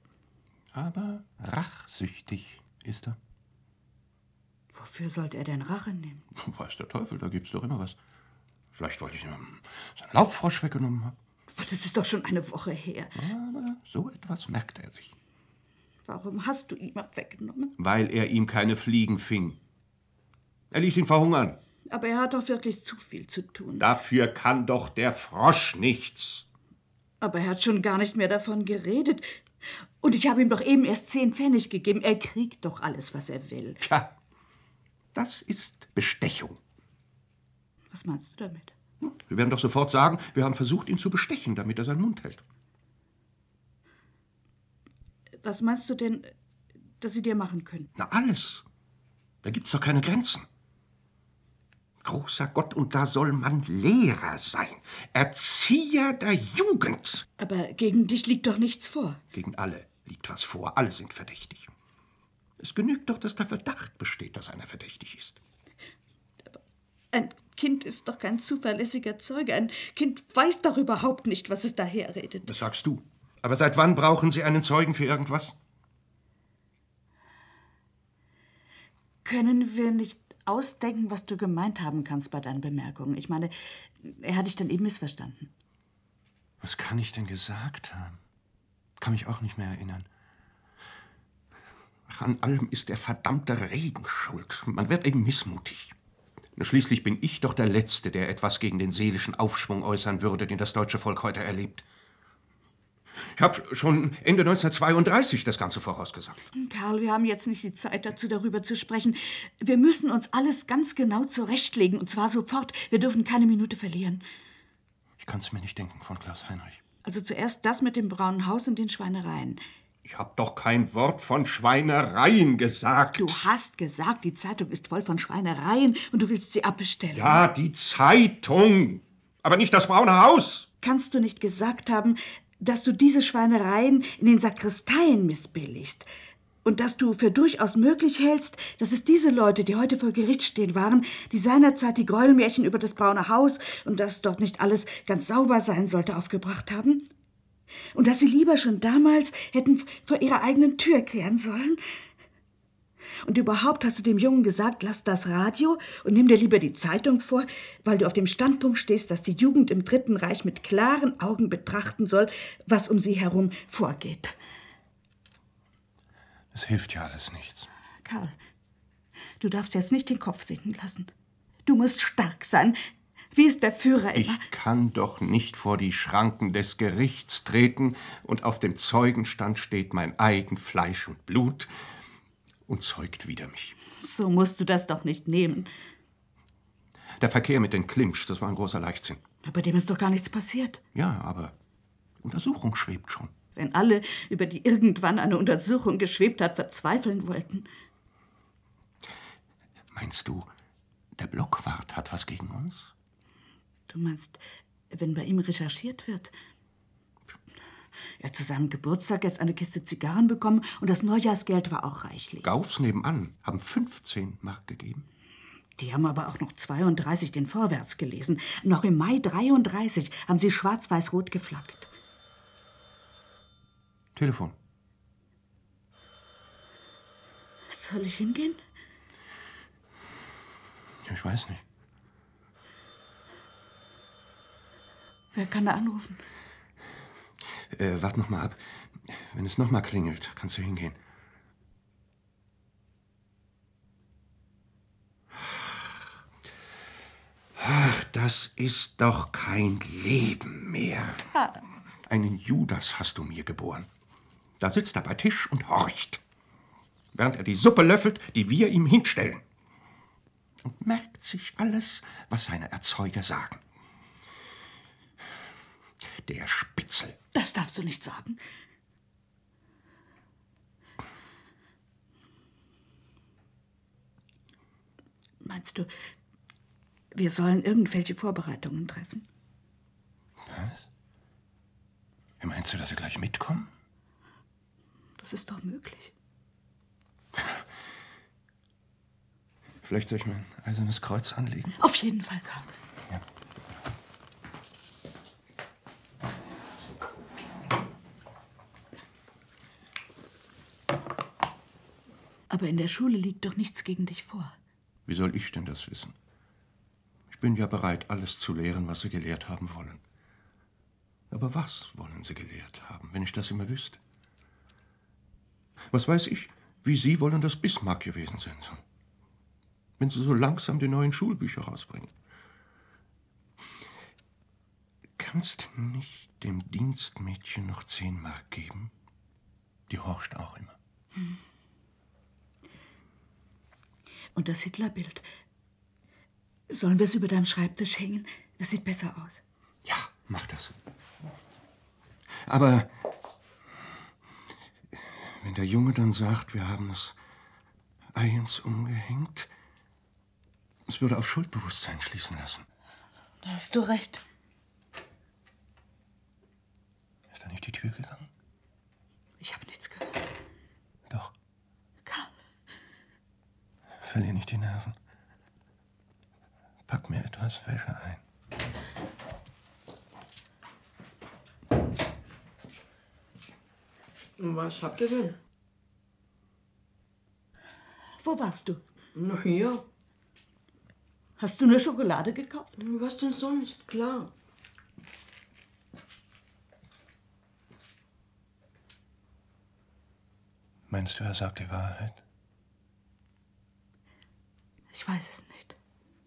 Aber rachsüchtig ist er. Wofür sollte er denn Rache nehmen? Weiß der Teufel, da gibt's doch immer was. Vielleicht wollte ich ihm seinen Lauffrosch weggenommen haben. Das ist doch schon eine Woche her. Aber so etwas merkt er sich. Warum hast du ihn mal weggenommen? Weil er ihm keine Fliegen fing. Er ließ ihn verhungern. Aber er hat doch wirklich zu viel zu tun. Dafür kann doch der Frosch nichts. Aber er hat schon gar nicht mehr davon geredet. Und ich habe ihm doch eben erst zehn Pfennig gegeben. Er kriegt doch alles, was er will. Tja, das ist Bestechung. Was meinst du damit? Wir werden doch sofort sagen, wir haben versucht, ihn zu bestechen, damit er seinen Mund hält. Was meinst du denn, dass sie dir machen können? Na, alles. Da gibt's doch keine Grenzen. Großer Gott, und da soll man Lehrer sein. Erzieher der Jugend. Aber gegen dich liegt doch nichts vor. Gegen alle liegt was vor. Alle sind verdächtig. Es genügt doch, dass der Verdacht besteht, dass einer verdächtig ist. Aber ein Kind ist doch kein zuverlässiger Zeuge. Ein Kind weiß doch überhaupt nicht, was es daherredet. Das sagst du. Aber seit wann brauchen Sie einen Zeugen für irgendwas? Können wir nicht ausdenken, was du gemeint haben kannst bei deinen Bemerkungen? Ich meine, er hat dich dann eben missverstanden. Was kann ich denn gesagt haben? Kann mich auch nicht mehr erinnern. Ach, an allem ist der verdammte Regen schuld. Man wird eben missmutig. Nur schließlich bin ich doch der Letzte, der etwas gegen den seelischen Aufschwung äußern würde, den das deutsche Volk heute erlebt. Ich habe schon Ende neunzehnhundertzweiunddreißig das Ganze vorausgesagt. Karl, wir haben jetzt nicht die Zeit dazu, darüber zu sprechen. Wir müssen uns alles ganz genau zurechtlegen, und zwar sofort. Wir dürfen keine Minute verlieren. Ich kann es mir nicht denken von Klaus Heinrich. Also zuerst das mit dem braunen Haus und den Schweinereien. Ich habe doch kein Wort von Schweinereien gesagt. Du hast gesagt, die Zeitung ist voll von Schweinereien und du willst sie abbestellen. Ja, die Zeitung, aber nicht das braune Haus. Kannst du nicht gesagt haben, dass du diese Schweinereien in den Sakristeien missbilligst und dass du für durchaus möglich hältst, dass es diese Leute, die heute vor Gericht stehen waren, die seinerzeit die Gräuelmärchen über das braune Haus und dass dort nicht alles ganz sauber sein sollte, aufgebracht haben? Und dass sie lieber schon damals hätten vor ihrer eigenen Tür kehren sollen? Und überhaupt hast du dem Jungen gesagt, lass das Radio und nimm dir lieber die Zeitung vor, weil du auf dem Standpunkt stehst, dass die Jugend im Dritten Reich mit klaren Augen betrachten soll, was um sie herum vorgeht. Es hilft ja alles nichts. Karl, du darfst jetzt nicht den Kopf sinken lassen. Du musst stark sein, wie es der Führer immer... Ich kann doch nicht vor die Schranken des Gerichts treten und auf dem Zeugenstand steht mein eigen Fleisch und Blut und zeugt wider mich. So musst du das doch nicht nehmen. Der Verkehr mit den Klimsch, das war ein großer Leichtsinn. Aber dem ist doch gar nichts passiert. Ja, aber die Untersuchung schwebt schon. Wenn alle, über die irgendwann eine Untersuchung geschwebt hat, verzweifeln wollten. Meinst du, der Blockwart hat was gegen uns? Du meinst, wenn bei ihm recherchiert wird? Er hat zu seinem Geburtstag erst eine Kiste Zigarren bekommen und das Neujahrsgeld war auch reichlich. Gaufs nebenan haben fünfzehn Mark gegeben. Die haben aber auch noch zweiunddreißig den Vorwärts gelesen. Noch im Mai dreiunddreißig haben sie schwarz-weiß-rot geflaggt. Telefon. Soll ich hingehen? Ich weiß nicht. Wer kann da anrufen? Äh, wart noch mal ab. Wenn es noch mal klingelt, kannst du hingehen. Ach, das ist doch kein Leben mehr. Karl. Einen Judas hast du mir geboren. Da sitzt er bei Tisch und horcht, während er die Suppe löffelt, die wir ihm hinstellen. Und merkt sich alles, was seine Erzeuger sagen. Der Spitzel. Das darfst du nicht sagen. Meinst du, wir sollen irgendwelche Vorbereitungen treffen? Was? Wie meinst du, dass sie gleich mitkommen? Das ist doch möglich. Vielleicht soll ich mein eisernes Kreuz anlegen? Auf jeden Fall, Karl. Ja. Aber in der Schule liegt doch nichts gegen dich vor. Wie soll ich denn das wissen? Ich bin ja bereit, alles zu lehren, was Sie gelehrt haben wollen. Aber was wollen Sie gelehrt haben, wenn ich das immer wüsste? Was weiß ich, wie Sie wollen, dass Bismarck gewesen sein soll? Wenn Sie so langsam die neuen Schulbücher rausbringen. Kannst du nicht dem Dienstmädchen noch zehn Mark geben? Die horcht auch immer. Hm. Und das Hitlerbild. Sollen wir es über deinem Schreibtisch hängen? Das sieht besser aus. Ja, mach das. Aber wenn der Junge dann sagt, wir haben es eigens umgehängt, Es würde auf Schuldbewusstsein schließen lassen. Da hast du recht. Ist da nicht die Tür gegangen? Ich habe nichts gehört. Doch. Karl. Verlier nicht die Nerven. Pack mir etwas Wäsche ein. Was habt ihr denn? Wo warst du? Na hier. Hast du eine Schokolade gekauft? Was denn sonst? Klar. Meinst du, er sagt die Wahrheit? Ich weiß es nicht.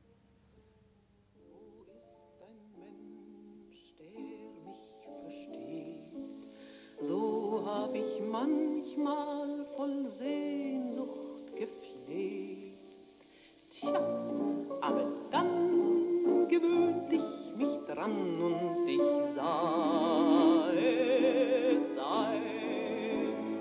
So hab ich manchmal voll Sehnsucht gefleht. Tja, aber dann gewöhnt ich mich dran und ich sah es ein.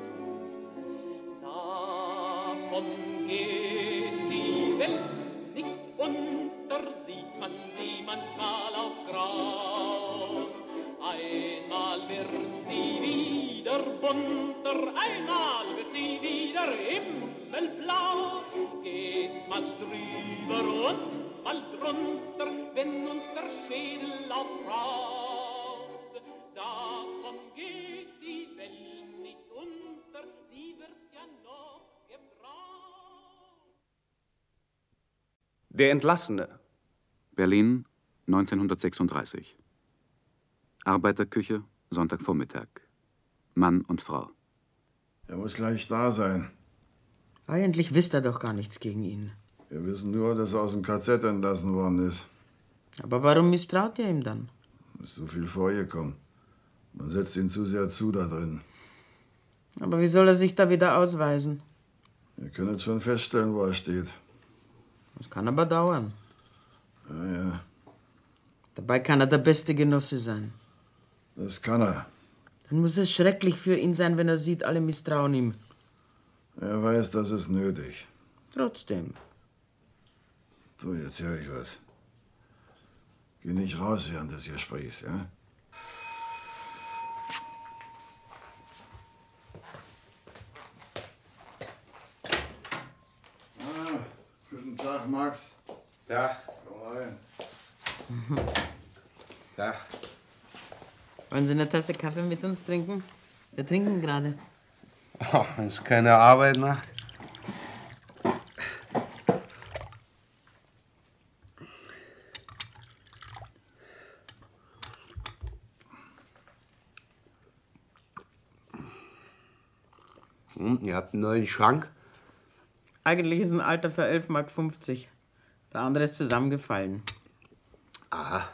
Davon geht die Welt nicht unter, sieht man sie manchmal auf Grau. Einmal wird sie wieder bunter, einmal wird sie wieder himmelblau. Geht mal drüber und mal drunter, wenn uns der Schädel aufraut. Davon geht die Welt nicht unter, sie wird ja noch gebraucht. Der Entlassene. Berlin, neunzehnhundertsechsunddreißig. Arbeiterküche, Sonntagvormittag. Mann und Frau. Er muss gleich da sein. Eigentlich wisst ihr doch gar nichts gegen ihn. Wir wissen nur, dass er aus dem K Z entlassen worden ist. Aber warum misstraut ihr ihm dann? Ist so viel vorgekommen. Man setzt ihn zu sehr zu da drin. Aber wie soll er sich da wieder ausweisen? Wir können jetzt schon feststellen, wo er steht. Das kann aber dauern. Ja, ja. Dabei kann er der beste Genosse sein. Das kann er. Dann muss es schrecklich für ihn sein, wenn er sieht, alle misstrauen ihm. Er weiß, das ist nötig. Trotzdem. Du, jetzt höre ich was. Geh nicht raus während des Gesprächs, ja? Ah, guten Tag, Max. Ja. Komm rein. Ja. Wollen Sie eine Tasse Kaffee mit uns trinken? Wir trinken gerade. Oh, wenn es keine Arbeit macht. Hm, ihr habt einen neuen Schrank? Eigentlich ist ein alter für elf Mark fünfzig. Der andere ist zusammengefallen. Aha.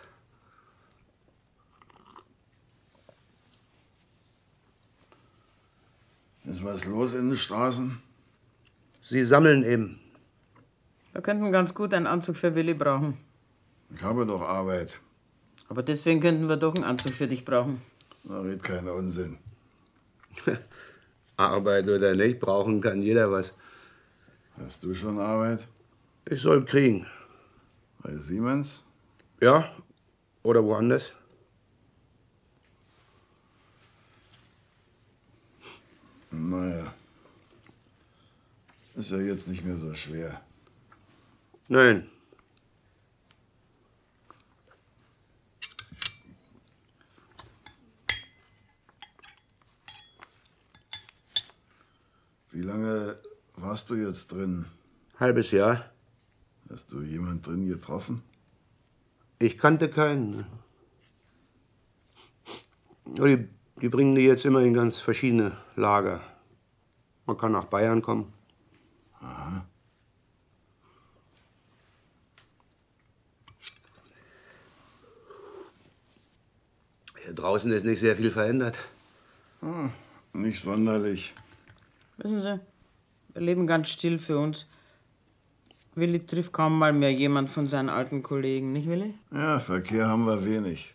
Ist was los in den Straßen? Sie sammeln eben. Wir könnten ganz gut einen Anzug für Willi brauchen. Ich habe doch Arbeit. Aber deswegen könnten wir doch einen Anzug für dich brauchen. Na, red keinen Unsinn. Arbeit oder nicht, brauchen kann jeder was. Hast du schon Arbeit? Ich soll kriegen. Bei Siemens? Ja, oder woanders. Naja. Ist ja jetzt nicht mehr so schwer. Nein. Wie lange warst du jetzt drin? Halbes Jahr. Hast du jemand drin getroffen? Ich kannte keinen. Die, die bringen die jetzt immer in ganz verschiedene Lager. Man kann nach Bayern kommen. Aha. Hier draußen ist nicht sehr viel verändert. Ah, nicht sonderlich. Wissen Sie, wir leben ganz still für uns. Willi trifft kaum mal mehr jemand von seinen alten Kollegen, nicht Willi? Ja, Verkehr haben wir wenig.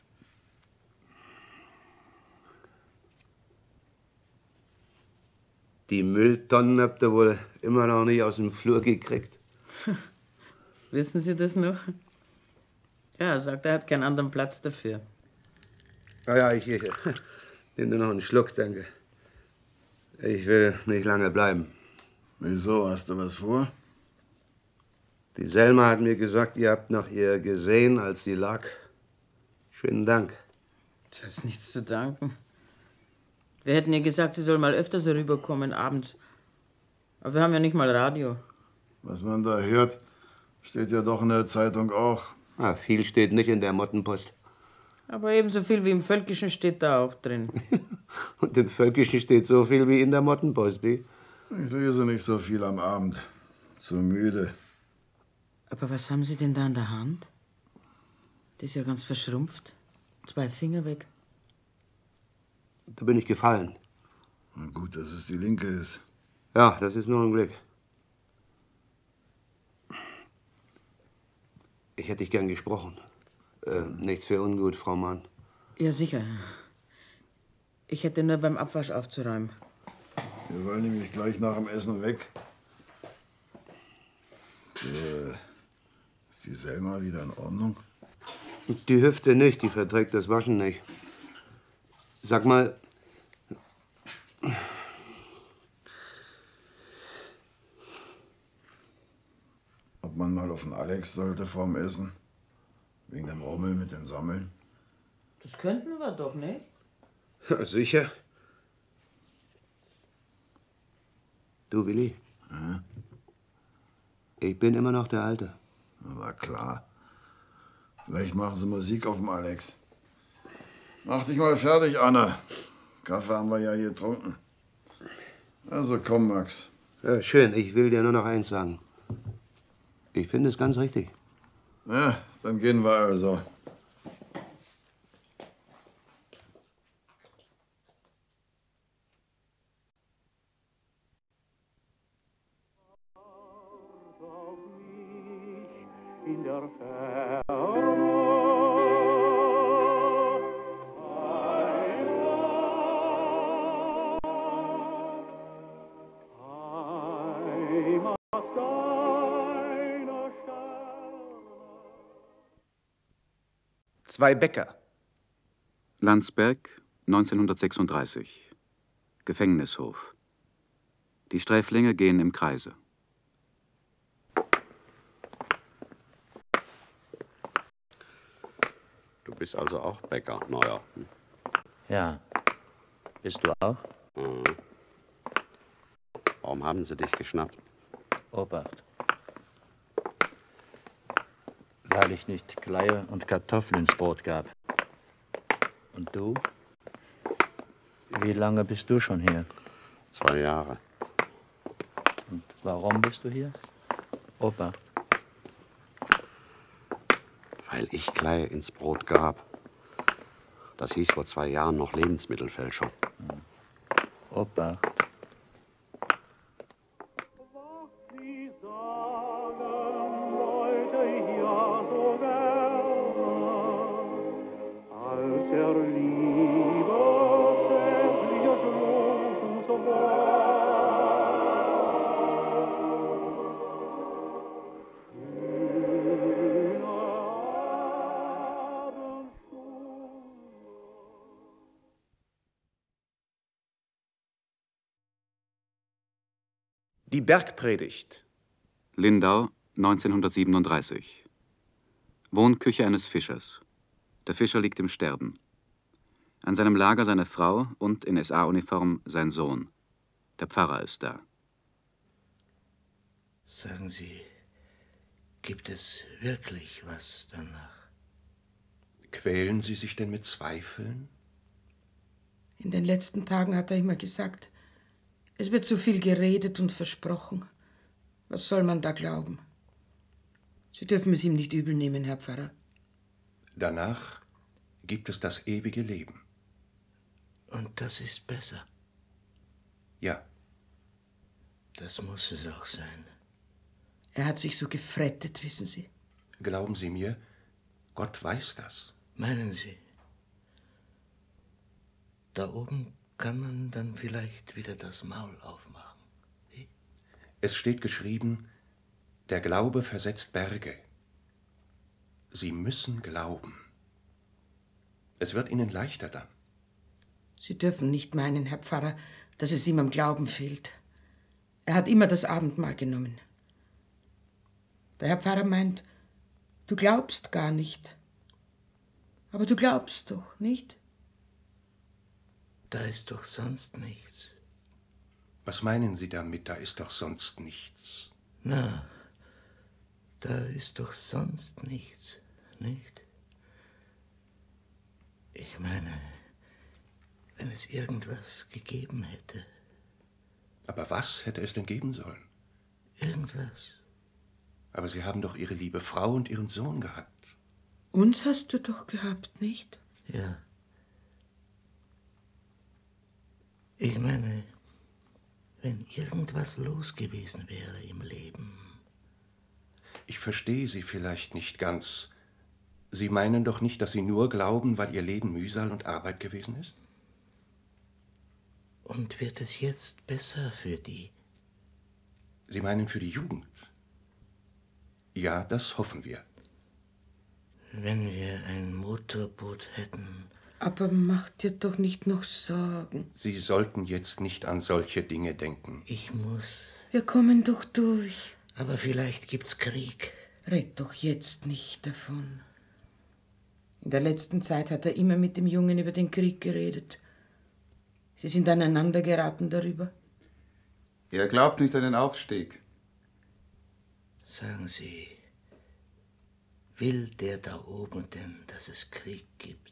Die Mülltonnen habt ihr wohl immer noch nicht aus dem Flur gekriegt. Wissen Sie das noch? Ja, er sagt, er hat keinen anderen Platz dafür. Ja, ja, ich, ich nehme nur noch einen Schluck, danke. Ich will nicht lange bleiben. Wieso? Hast du was vor? Die Selma hat mir gesagt, ihr habt nach ihr gesehen, als sie lag. Schönen Dank. Das ist nichts zu danken. Wir hätten ihr gesagt, sie soll mal öfters herüberkommen, abends. Aber wir haben ja nicht mal Radio. Was man da hört, steht ja doch in der Zeitung auch. Ah, viel steht nicht in der Mottenpost. Aber ebenso viel wie im Völkischen steht da auch drin. Und im Völkischen steht so viel wie in der Mottenpost, wie? Ich lese nicht so viel am Abend. Zu müde. Aber was haben Sie denn da in der Hand? Die ist ja ganz verschrumpft. Zwei Finger weg. Da bin ich gefallen. Na gut, dass es die linke ist. Ja, das ist nur ein Glück. Ich hätte dich gern gesprochen. Äh, nichts für ungut, Frau Mann. Ja, sicher. Ich hätte nur beim Abwasch aufzuräumen. Wir wollen nämlich gleich nach dem Essen weg. Äh, ist die Selma wieder in Ordnung? Die Hüfte nicht, die verträgt das Waschen nicht. Sag mal... Ob man mal auf den Alex sollte vorm Essen? Wegen dem Rommel mit den Sammeln? Das könnten wir doch, nicht? Ja, sicher. Du, Willi. Hm? Ich bin immer noch der Alte. Na klar. Vielleicht machen sie Musik auf dem Alex. Mach dich mal fertig, Anna. Kaffee haben wir ja hier getrunken. Also komm, Max. Ja, schön. Ich will dir nur noch eins sagen. Ich finde es ganz richtig. Ja, dann gehen wir also. In der Zwei Bäcker. Landsberg, neunzehnhundertsechsunddreißig. Gefängnishof. Die Sträflinge gehen im Kreise. Du bist also auch Bäcker, Neuer. Hm? Ja. Bist du auch? Mhm. Warum haben sie dich geschnappt? Obacht. Weil ich nicht Kleie und Kartoffeln ins Brot gab. Und du? Wie lange bist du schon hier? Zwei Jahre. Und warum bist du hier? Opa. Weil ich Kleie ins Brot gab. Das hieß vor zwei Jahren noch Lebensmittelfälschung. Hm. Opa. Die Bergpredigt. Lindau, neunzehnhundertsiebenunddreißig. Wohnküche eines Fischers. Der Fischer liegt im Sterben. An seinem Lager seine Frau und in S A-Uniform sein Sohn. Der Pfarrer ist da. Sagen Sie, gibt es wirklich was danach? Quälen Sie sich denn mit Zweifeln? In den letzten Tagen hat er immer gesagt, es wird zu viel geredet und versprochen. Was soll man da glauben? Sie dürfen es ihm nicht übel nehmen, Herr Pfarrer. Danach gibt es das ewige Leben. Und das ist besser? Ja. Das muss es auch sein. Er hat sich so gefrettet, wissen Sie. Glauben Sie mir, Gott weiß das. Meinen Sie? Da oben kann man dann vielleicht wieder das Maul aufmachen. Wie? Es steht geschrieben, der Glaube versetzt Berge. Sie müssen glauben. Es wird Ihnen leichter dann. Sie dürfen nicht meinen, Herr Pfarrer, dass es ihm am Glauben fehlt. Er hat immer das Abendmahl genommen. Der Herr Pfarrer meint, du glaubst gar nicht. Aber du glaubst doch, nicht? Da ist doch sonst nichts. Was meinen Sie damit, da ist doch sonst nichts? Na, da ist doch sonst nichts, nicht? Ich meine, wenn es irgendwas gegeben hätte. Aber was hätte es denn geben sollen? Irgendwas. Aber Sie haben doch Ihre liebe Frau und Ihren Sohn gehabt. Uns hast du doch gehabt, nicht? Ja. Ich meine, wenn irgendwas los gewesen wäre im Leben. Ich verstehe Sie vielleicht nicht ganz. Sie meinen doch nicht, dass Sie nur glauben, weil Ihr Leben Mühsal und Arbeit gewesen ist? Und wird es jetzt besser für die? Sie meinen für die Jugend? Ja, das hoffen wir. Wenn wir ein Motorboot hätten. Aber mach dir doch nicht noch Sorgen. Sie sollten jetzt nicht an solche Dinge denken. Ich muss. Wir kommen doch durch. Aber vielleicht gibt's Krieg. Red doch jetzt nicht davon. In der letzten Zeit hat er immer mit dem Jungen über den Krieg geredet. Sie sind aneinander geraten darüber. Er glaubt nicht an den Aufstieg. Sagen Sie, will der da oben denn, dass es Krieg gibt?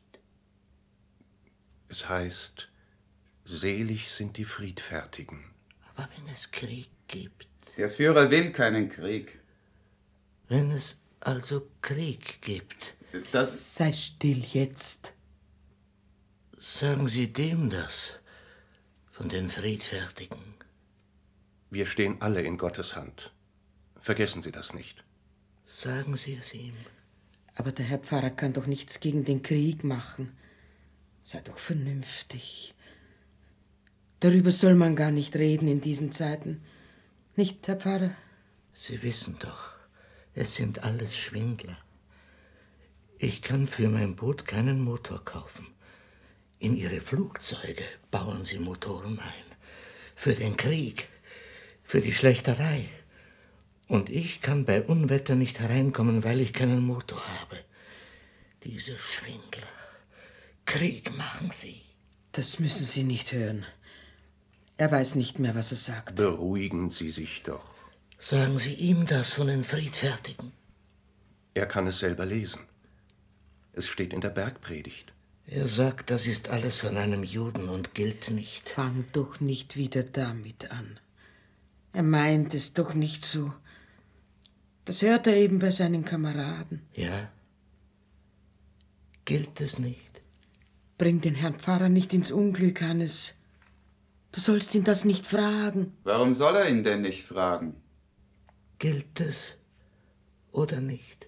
Es heißt, selig sind die Friedfertigen. Aber wenn es Krieg gibt? Der Führer will keinen Krieg. Wenn es also Krieg gibt? Das... Sei still jetzt. Sagen Sie dem das, von den Friedfertigen. Wir stehen alle in Gottes Hand. Vergessen Sie das nicht. Sagen Sie es ihm. Aber der Herr Pfarrer kann doch nichts gegen den Krieg machen. Sei doch vernünftig. Darüber soll man gar nicht reden in diesen Zeiten. Nicht, Herr Pfarrer? Sie wissen doch, es sind alles Schwindler. Ich kann für mein Boot keinen Motor kaufen. In Ihre Flugzeuge bauen Sie Motoren ein. Für den Krieg, für die Schlächterei. Und ich kann bei Unwetter nicht hereinkommen, weil ich keinen Motor habe. Diese Schwindler. Krieg machen sie. Das müssen Sie nicht hören. Er weiß nicht mehr, was er sagt. Beruhigen Sie sich doch. Sagen Sie ihm das von den Friedfertigen. Er kann es selber lesen. Es steht in der Bergpredigt. Er sagt, das ist alles von einem Juden und gilt nicht. Fang doch nicht wieder damit an. Er meint es doch nicht so. Das hört er eben bei seinen Kameraden. Ja? Gilt es nicht? Bring den Herrn Pfarrer nicht ins Unglück, Hannes. Du sollst ihn das nicht fragen. Warum soll er ihn denn nicht fragen? Gilt es oder nicht?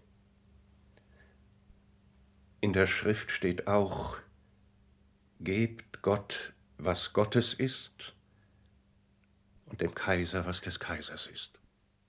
In der Schrift steht auch, gebt Gott, was Gottes ist, und dem Kaiser, was des Kaisers ist.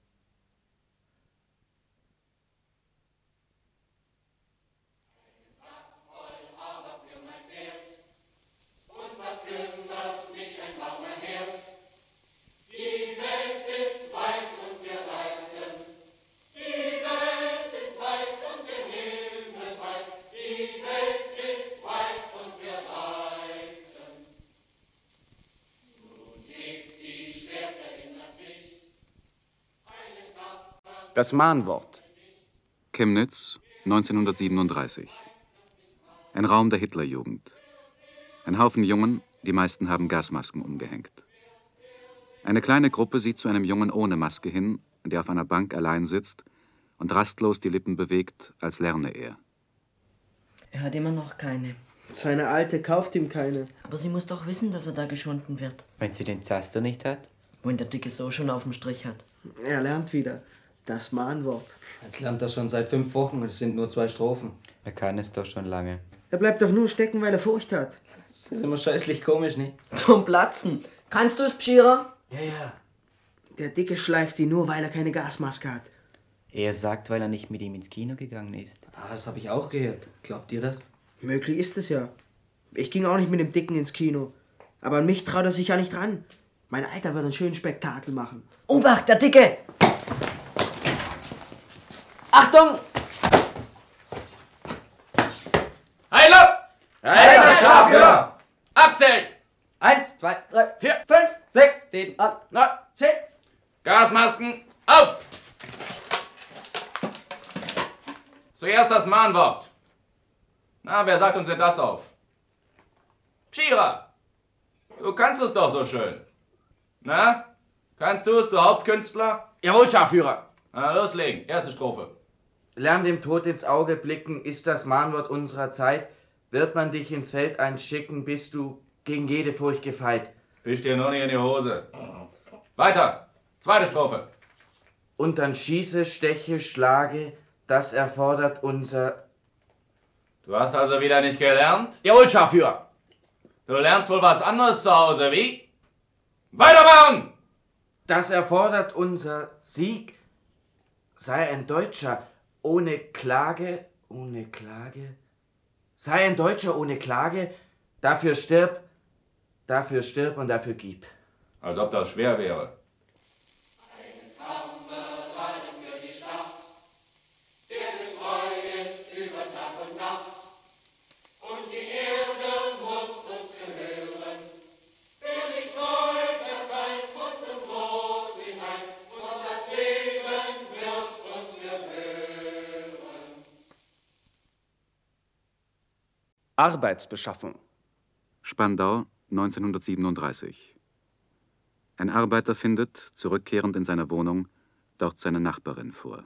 Das Mahnwort. Chemnitz, neunzehnhundertsiebenunddreißig. Ein Raum der Hitlerjugend. Ein Haufen Jungen, die meisten haben Gasmasken umgehängt. Eine kleine Gruppe sieht zu einem Jungen ohne Maske hin, der auf einer Bank allein sitzt und rastlos die Lippen bewegt, als lerne er. Er hat immer noch keine. Seine Alte kauft ihm keine. Aber sie muss doch wissen, dass er da geschunden wird. Wenn sie den Zaster nicht hat? Wenn der Dicke so schon auf dem Strich hat. Er lernt wieder. Das Mahnwort. Jetzt lernt er schon seit fünf Wochen und es sind nur zwei Strophen. Er kann es doch schon lange. Er bleibt doch nur stecken, weil er Furcht hat. Das ist immer scheußlich komisch, nicht? Zum Platzen. Kannst du es, Pschira? Ja, ja. Der Dicke schleift ihn nur, weil er keine Gasmaske hat. Er sagt, weil er nicht mit ihm ins Kino gegangen ist. Ah, das habe ich auch gehört. Glaubt ihr das? Möglich ist es ja. Ich ging auch nicht mit dem Dicken ins Kino. Aber an mich traut er sich ja nicht ran. Mein Alter wird einen schönen Spektakel machen. Obacht, der Dicke! Achtung! Heile! Heile, Scharführer! Abzählen! Eins, zwei, drei, vier, fünf, sechs, sieben, acht, neun, zehn. Gasmasken, auf! Zuerst das Mahnwort. Na, wer sagt uns denn das auf? Pschira! Du kannst es doch so schön. Na? Kannst du es, du Hauptkünstler? Jawohl, Scharführer. Na, loslegen. Erste Strophe. Lern dem Tod ins Auge blicken, ist das Mahnwort unserer Zeit. Wird man dich ins Feld einschicken, bist du gegen jede Furcht gefeit. Wisch dir nur nicht in die Hose. Weiter. Zweite Strophe. Und dann schieße, steche, schlage, das erfordert unser... Du hast also wieder nicht gelernt? Jawohl, Scharführer. Du lernst wohl was anderes zu Hause, wie? Weitermachen! Das erfordert unser Sieg. Sei ein Deutscher ohne Klage, ohne Klage. Sei ein Deutscher ohne Klage, dafür stirb, dafür stirb und dafür gib. Als ob das schwer wäre. Arbeitsbeschaffung. Spandau, neunzehnhundertsiebenunddreißig. Ein Arbeiter findet, zurückkehrend in seiner Wohnung, dort seine Nachbarin vor.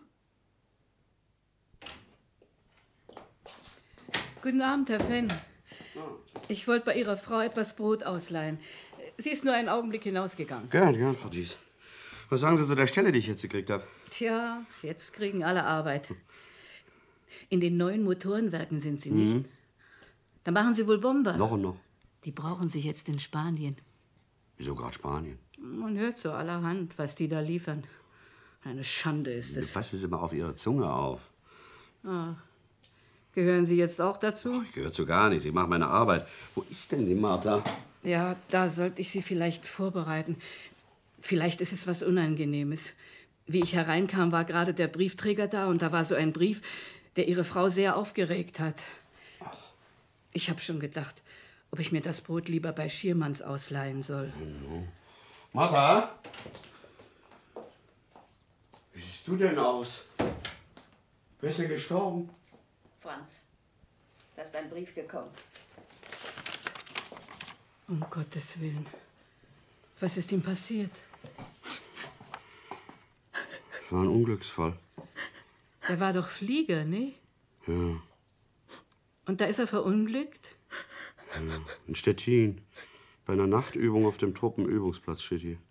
Guten Abend, Herr Fenn. Ich wollte bei Ihrer Frau etwas Brot ausleihen. Sie ist nur einen Augenblick hinausgegangen. Gern, gern, Frau Dies. Was sagen Sie zu der Stelle, die ich jetzt gekriegt habe? Tja, jetzt kriegen alle Arbeit. In den neuen Motorenwerken sind Sie nicht. Mhm. Da machen Sie wohl Bomber. Noch und noch. Die brauchen sich jetzt in Spanien. Wieso gerade Spanien? Man hört so allerhand, was die da liefern. Eine Schande ist es. Passen Sie mal auf Ihre Zunge auf. Ah. Gehören Sie jetzt auch dazu? Ich gehöre zu gar nichts. Ich mache meine Arbeit. Wo ist denn die Martha? Ja, da sollte ich Sie vielleicht vorbereiten. Vielleicht ist es was Unangenehmes. Wie ich hereinkam, war gerade der Briefträger da und da war so ein Brief, der Ihre Frau sehr aufgeregt hat. Ich habe schon gedacht, ob ich mir das Brot lieber bei Schiermanns ausleihen soll. Martha? Wie siehst du denn aus? Wer ist denn gestorben? Franz, da ist ein Brief gekommen. Um Gottes Willen. Was ist ihm passiert? Es war ein Unglücksfall. Er war doch Flieger, ne? Ja, Und da ist er verunglückt? ja. In Stettin. Bei einer Nachtübung auf dem Truppenübungsplatz steht hier.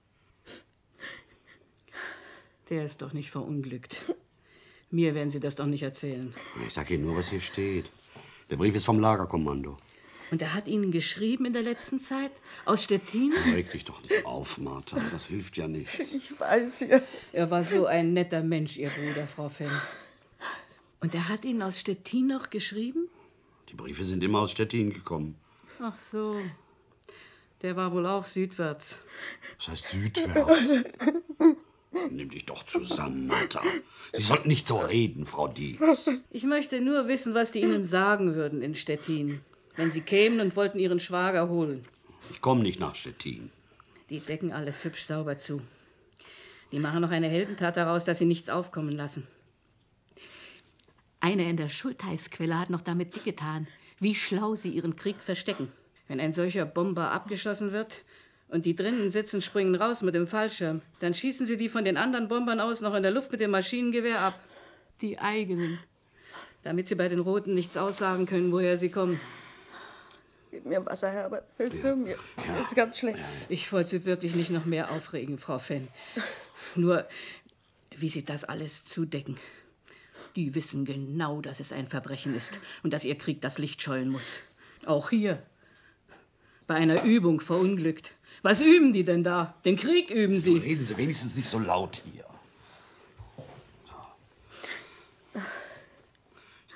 Der ist doch nicht verunglückt. Mir werden Sie das doch nicht erzählen. Ich sag Ihnen nur, was hier steht. Der Brief ist vom Lagerkommando. Und er hat Ihnen geschrieben in der letzten Zeit? Aus Stettin? Reg dich doch nicht auf, Martha. Das hilft ja nichts. Ich weiß ja. Er war so ein netter Mensch, Ihr Bruder, Frau Fenn. Und er hat Ihnen aus Stettin noch geschrieben? Die Briefe sind immer aus Stettin gekommen. Ach so. Der war wohl auch südwärts. Das heißt südwärts. Nimm dich doch zusammen, Martha. Sie sollten nicht so reden, Frau Dietz. Ich möchte nur wissen, was die Ihnen sagen würden in Stettin, wenn Sie kämen und wollten Ihren Schwager holen. Ich komme nicht nach Stettin. Die decken alles hübsch sauber zu. Die machen noch eine Heldentat daraus, dass sie nichts aufkommen lassen. Einer in der Schultheißquelle hat noch damit dick getan, wie schlau sie ihren Krieg verstecken. Wenn ein solcher Bomber abgeschossen wird und die drinnen sitzen, springen raus mit dem Fallschirm, dann schießen sie die von den anderen Bombern aus noch in der Luft mit dem Maschinengewehr ab. Die eigenen. Damit sie bei den Roten nichts aussagen können, woher sie kommen. Gib mir Wasser, Herbert. Hilfst du mir? Das ist ganz schlecht. Ich wollte Sie wirklich nicht noch mehr aufregen, Frau Fenn. Nur, wie Sie das alles zudecken. Die wissen genau, dass es ein Verbrechen ist und dass Ihr Krieg das Licht scheuen muss. Auch hier. Bei einer Übung verunglückt. Was üben die denn da? Den Krieg üben sie. Reden Sie wenigstens nicht so laut hier. So.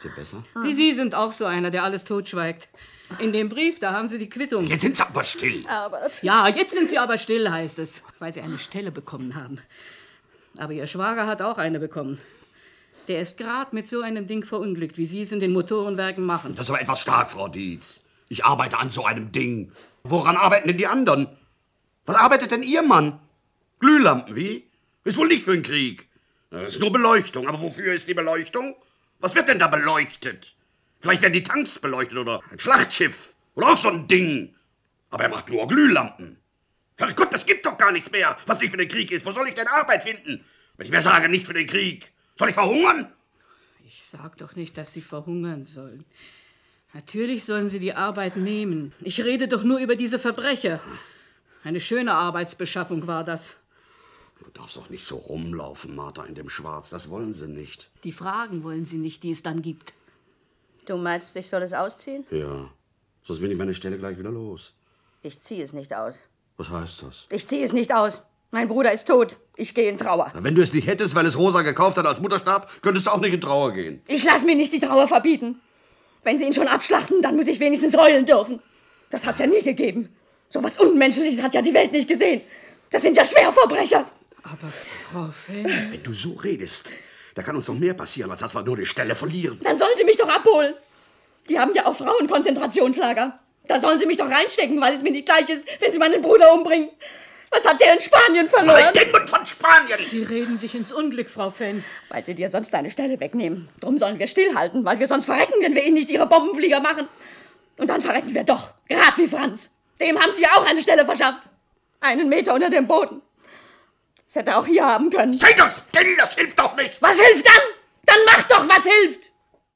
dir besser? Wie Sie sind auch so einer, der alles totschweigt. In dem Brief, da haben Sie die Quittung. Jetzt sind Sie aber still. Ja, jetzt sind Sie aber still, heißt es, weil Sie eine Stelle bekommen haben. Aber Ihr Schwager hat auch eine bekommen. Der ist gerade mit so einem Ding verunglückt, wie Sie es in den Motorenwerken machen. Das ist aber etwas stark, Frau Dietz. Ich arbeite an so einem Ding. Woran arbeiten denn die anderen? Was arbeitet denn Ihr Mann? Glühlampen, wie? Ist wohl nicht für den Krieg. Das ist nur Beleuchtung. Aber wofür ist die Beleuchtung? Was wird denn da beleuchtet? Vielleicht werden die Tanks beleuchtet oder ein Schlachtschiff. Oder auch so ein Ding. Aber er macht nur Glühlampen. Herrgott, das gibt doch gar nichts mehr, was nicht für den Krieg ist. Wo soll ich denn Arbeit finden? Wenn ich mir sage, nicht für den Krieg. Soll ich verhungern? Ich sag doch nicht, dass Sie verhungern sollen. Natürlich sollen Sie die Arbeit nehmen. Ich rede doch nur über diese Verbrecher. Eine schöne Arbeitsbeschaffung war das. Du darfst doch nicht so rumlaufen, Martha, in dem Schwarz. Das wollen sie nicht. Die Fragen wollen Sie nicht, die es dann gibt. Du meinst, ich soll es ausziehen? Ja, sonst bin ich meine Stelle gleich wieder los. Ich ziehe es nicht aus. Was heißt das? Ich ziehe es nicht aus. Mein Bruder ist tot. Ich gehe in Trauer. Na, wenn du es nicht hättest, weil es Rosa gekauft hat als Mutterstab, könntest du auch nicht in Trauer gehen. Ich lasse mir nicht die Trauer verbieten. Wenn sie ihn schon abschlachten, dann muss ich wenigstens heulen dürfen. Das hat's ja nie gegeben. So was Unmenschliches hat ja die Welt nicht gesehen. Das sind ja Schwerverbrecher. Aber Frau Fenn... Wenn du so redest, da kann uns noch mehr passieren, als dass wir nur die Stelle verlieren. Dann sollen sie mich doch abholen. Die haben ja auch Frauenkonzentrationslager. Da sollen sie mich doch reinstecken, weil es mir nicht gleich ist, wenn sie meinen Bruder umbringen. Was hat der in Spanien verloren? Halt den Mund von Spanien! Sie reden sich ins Unglück, Frau Fenn. Weil sie dir sonst deine Stelle wegnehmen. Drum sollen wir stillhalten, weil wir sonst verrecken, wenn wir ihnen nicht ihre Bombenflieger machen. Und dann verrecken wir doch, gerade wie Franz. Dem haben sie ja auch eine Stelle verschafft. Einen Meter unter dem Boden. Das hätte er auch hier haben können. Sei doch still, das hilft doch nicht! Was hilft dann? Dann mach doch, was hilft!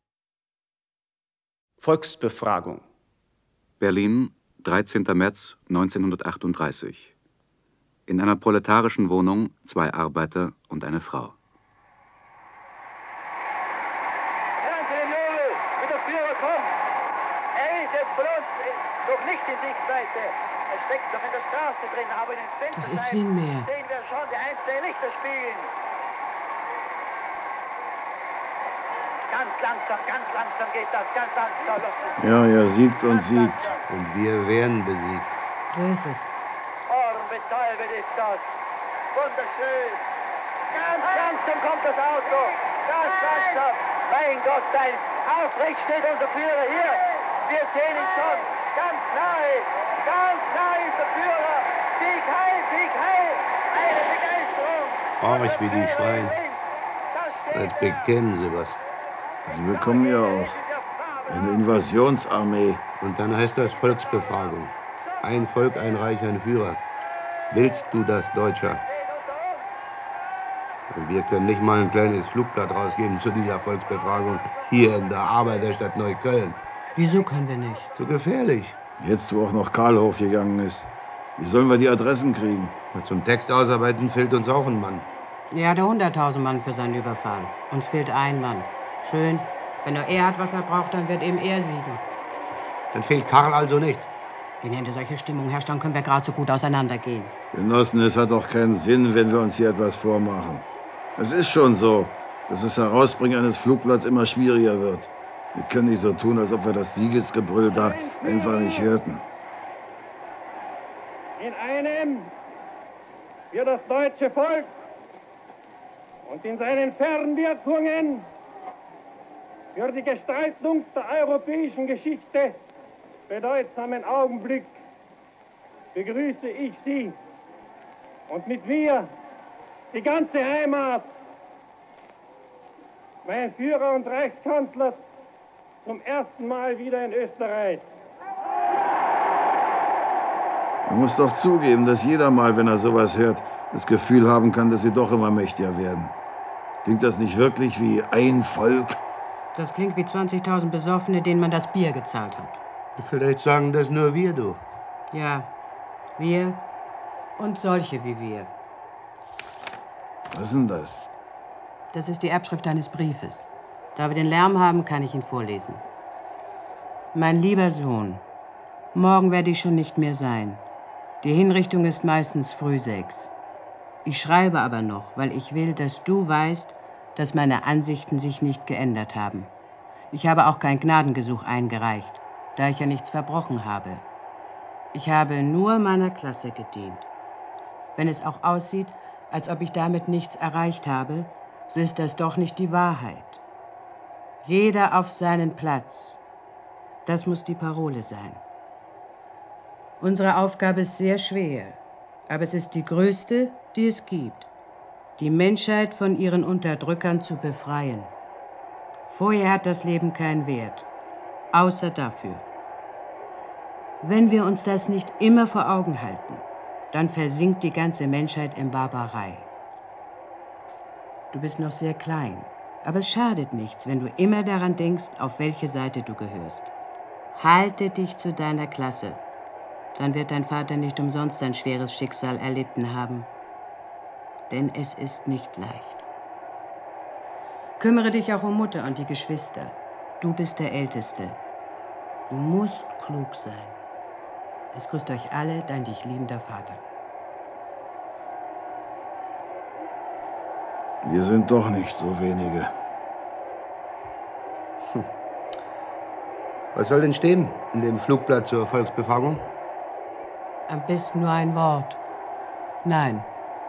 Volksbefragung. Berlin, dreizehnter März neunzehnhundertachtunddreißig. In einer proletarischen Wohnung zwei Arbeiter und eine Frau. Hören Sie den Jubel, wie der Führer kommt. Er ist jetzt bloß noch nicht in Sichtweite. Er steckt noch in der Straße drin, aber in den Fenstern Das ist wie ein Meer. sehen wir schon die einzelnen Lichter spielen. Ganz langsam, ganz langsam geht das, ganz langsam. Ja, er siegt und siegt. Und wir werden besiegt. So ist es. Ohrenbetäubend ist das. Wunderschön. Ganz langsam kommt das Auto. Ganz langsam. Mein Gott, ein aufrecht steht unser Führer hier. Wir sehen ihn schon. Ganz nahe. Ganz nahe ist der Führer. Sieg heil, Sieg heil. Eine Begeisterung. Horch, wie die schreien. Als bekennen sie was. Sie bekommen ja auch eine Invasionsarmee. Und dann heißt das Volksbefragung. Ein Volk, ein Reich, ein Führer. Willst du das, Deutscher? Und wir können nicht mal ein kleines Flugblatt rausgeben zu dieser Volksbefragung hier in der Arbeiterstadt Neukölln. Wieso können wir nicht? Zu gefährlich. Jetzt, wo auch noch Karl hochgegangen ist. Wie sollen wir die Adressen kriegen? Na, zum Text ausarbeiten fehlt uns auch ein Mann. Er hatte hunderttausend Mann für seinen Überfall. Uns fehlt ein Mann. Schön. Wenn nur er hat, was er braucht, dann wird eben er siegen. Dann fehlt Karl also nicht. Wenn hinter solche Stimmung herrscht, dann können wir gerade so gut auseinandergehen. Genossen, es hat doch keinen Sinn, wenn wir uns hier etwas vormachen. Es ist schon so, dass das Herausbringen eines Flugblatts immer schwieriger wird. Wir können nicht so tun, als ob wir das Siegesgebrüll da einfach nicht hörten. In einem für das deutsche Volk und in seinen Fernwirkungen für die Gestaltung der europäischen Geschichte bedeutsamen Augenblick begrüße ich Sie und mit mir die ganze Heimat, mein Führer und Reichskanzler, zum ersten Mal wieder in Österreich. Man muss doch zugeben, dass jeder mal, wenn er sowas hört, das Gefühl haben kann, dass sie doch immer mächtiger werden. Klingt das nicht wirklich wie ein Volk? Das klingt wie zwanzigtausend Besoffene, denen man das Bier gezahlt hat. Vielleicht sagen das nur wir, du. Ja, wir und solche wie wir. Was ist denn das? Das ist die Erbschrift eines Briefes. Da wir den Lärm haben, kann ich ihn vorlesen. Mein lieber Sohn, morgen werde ich schon nicht mehr sein. Die Hinrichtung ist meistens früh sechs. Ich schreibe aber noch, weil ich will, dass du weißt, dass meine Ansichten sich nicht geändert haben. Ich habe auch kein Gnadengesuch eingereicht, da ich ja nichts verbrochen habe. Ich habe nur meiner Klasse gedient. Wenn es auch aussieht, als ob ich damit nichts erreicht habe, so ist das doch nicht die Wahrheit. Jeder auf seinen Platz. Das muss die Parole sein. Unsere Aufgabe ist sehr schwer, aber es ist die größte, die es gibt. Die Menschheit von ihren Unterdrückern zu befreien. Vorher hat das Leben keinen Wert, außer dafür. Wenn wir uns das nicht immer vor Augen halten, dann versinkt die ganze Menschheit in Barbarei. Du bist noch sehr klein, aber es schadet nichts, wenn du immer daran denkst, auf welche Seite du gehörst. Halte dich zu deiner Klasse. Dann wird dein Vater nicht umsonst ein schweres Schicksal erlitten haben. Denn es ist nicht leicht. Kümmere dich auch um Mutter und die Geschwister. Du bist der Älteste. Du musst klug sein. Es grüßt euch alle, dein dich liebender Vater. Wir sind doch nicht so wenige. Hm. Was soll denn stehen in dem Flugblatt zur Volksbefragung? Am besten nur ein Wort. Nein.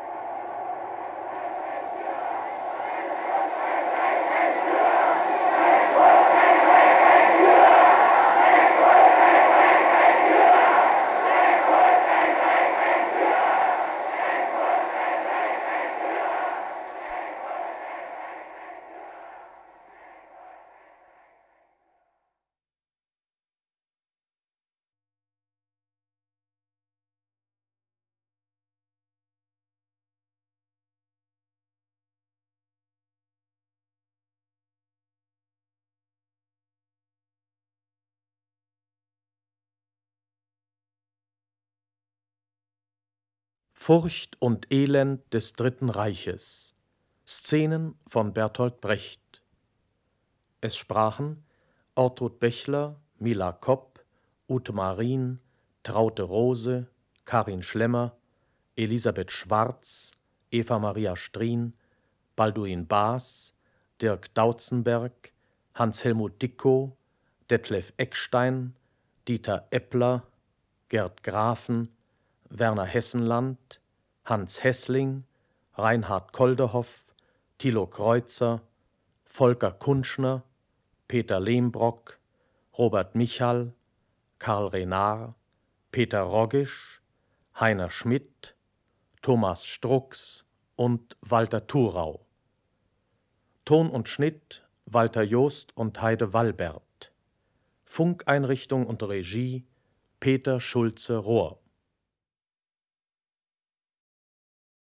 Furcht und Elend des Dritten Reiches. Szenen von Bertolt Brecht. Es sprachen Ortrud Bechler, Mila Kopp, Ute Marin, Traute Rose, Karin Schlemmer, Elisabeth Schwarz, Eva Maria Strien, Balduin Baas, Dirk Dautzenberg, Hans-Helmut Dickow, Detlef Eckstein, Dieter Eppler, Gerd Grafen, Werner Hessenland, Hans Hessling, Reinhard Kolderhoff, Thilo Kreuzer, Volker Kunschner, Peter Lehmbrock, Robert Michal, Karl Renard, Peter Roggisch, Heiner Schmidt, Thomas Strux und Walter Thurau. Ton und Schnitt Walter Jost und Heide Wallbert. Funkeinrichtung und Regie Peter Schulze-Rohr.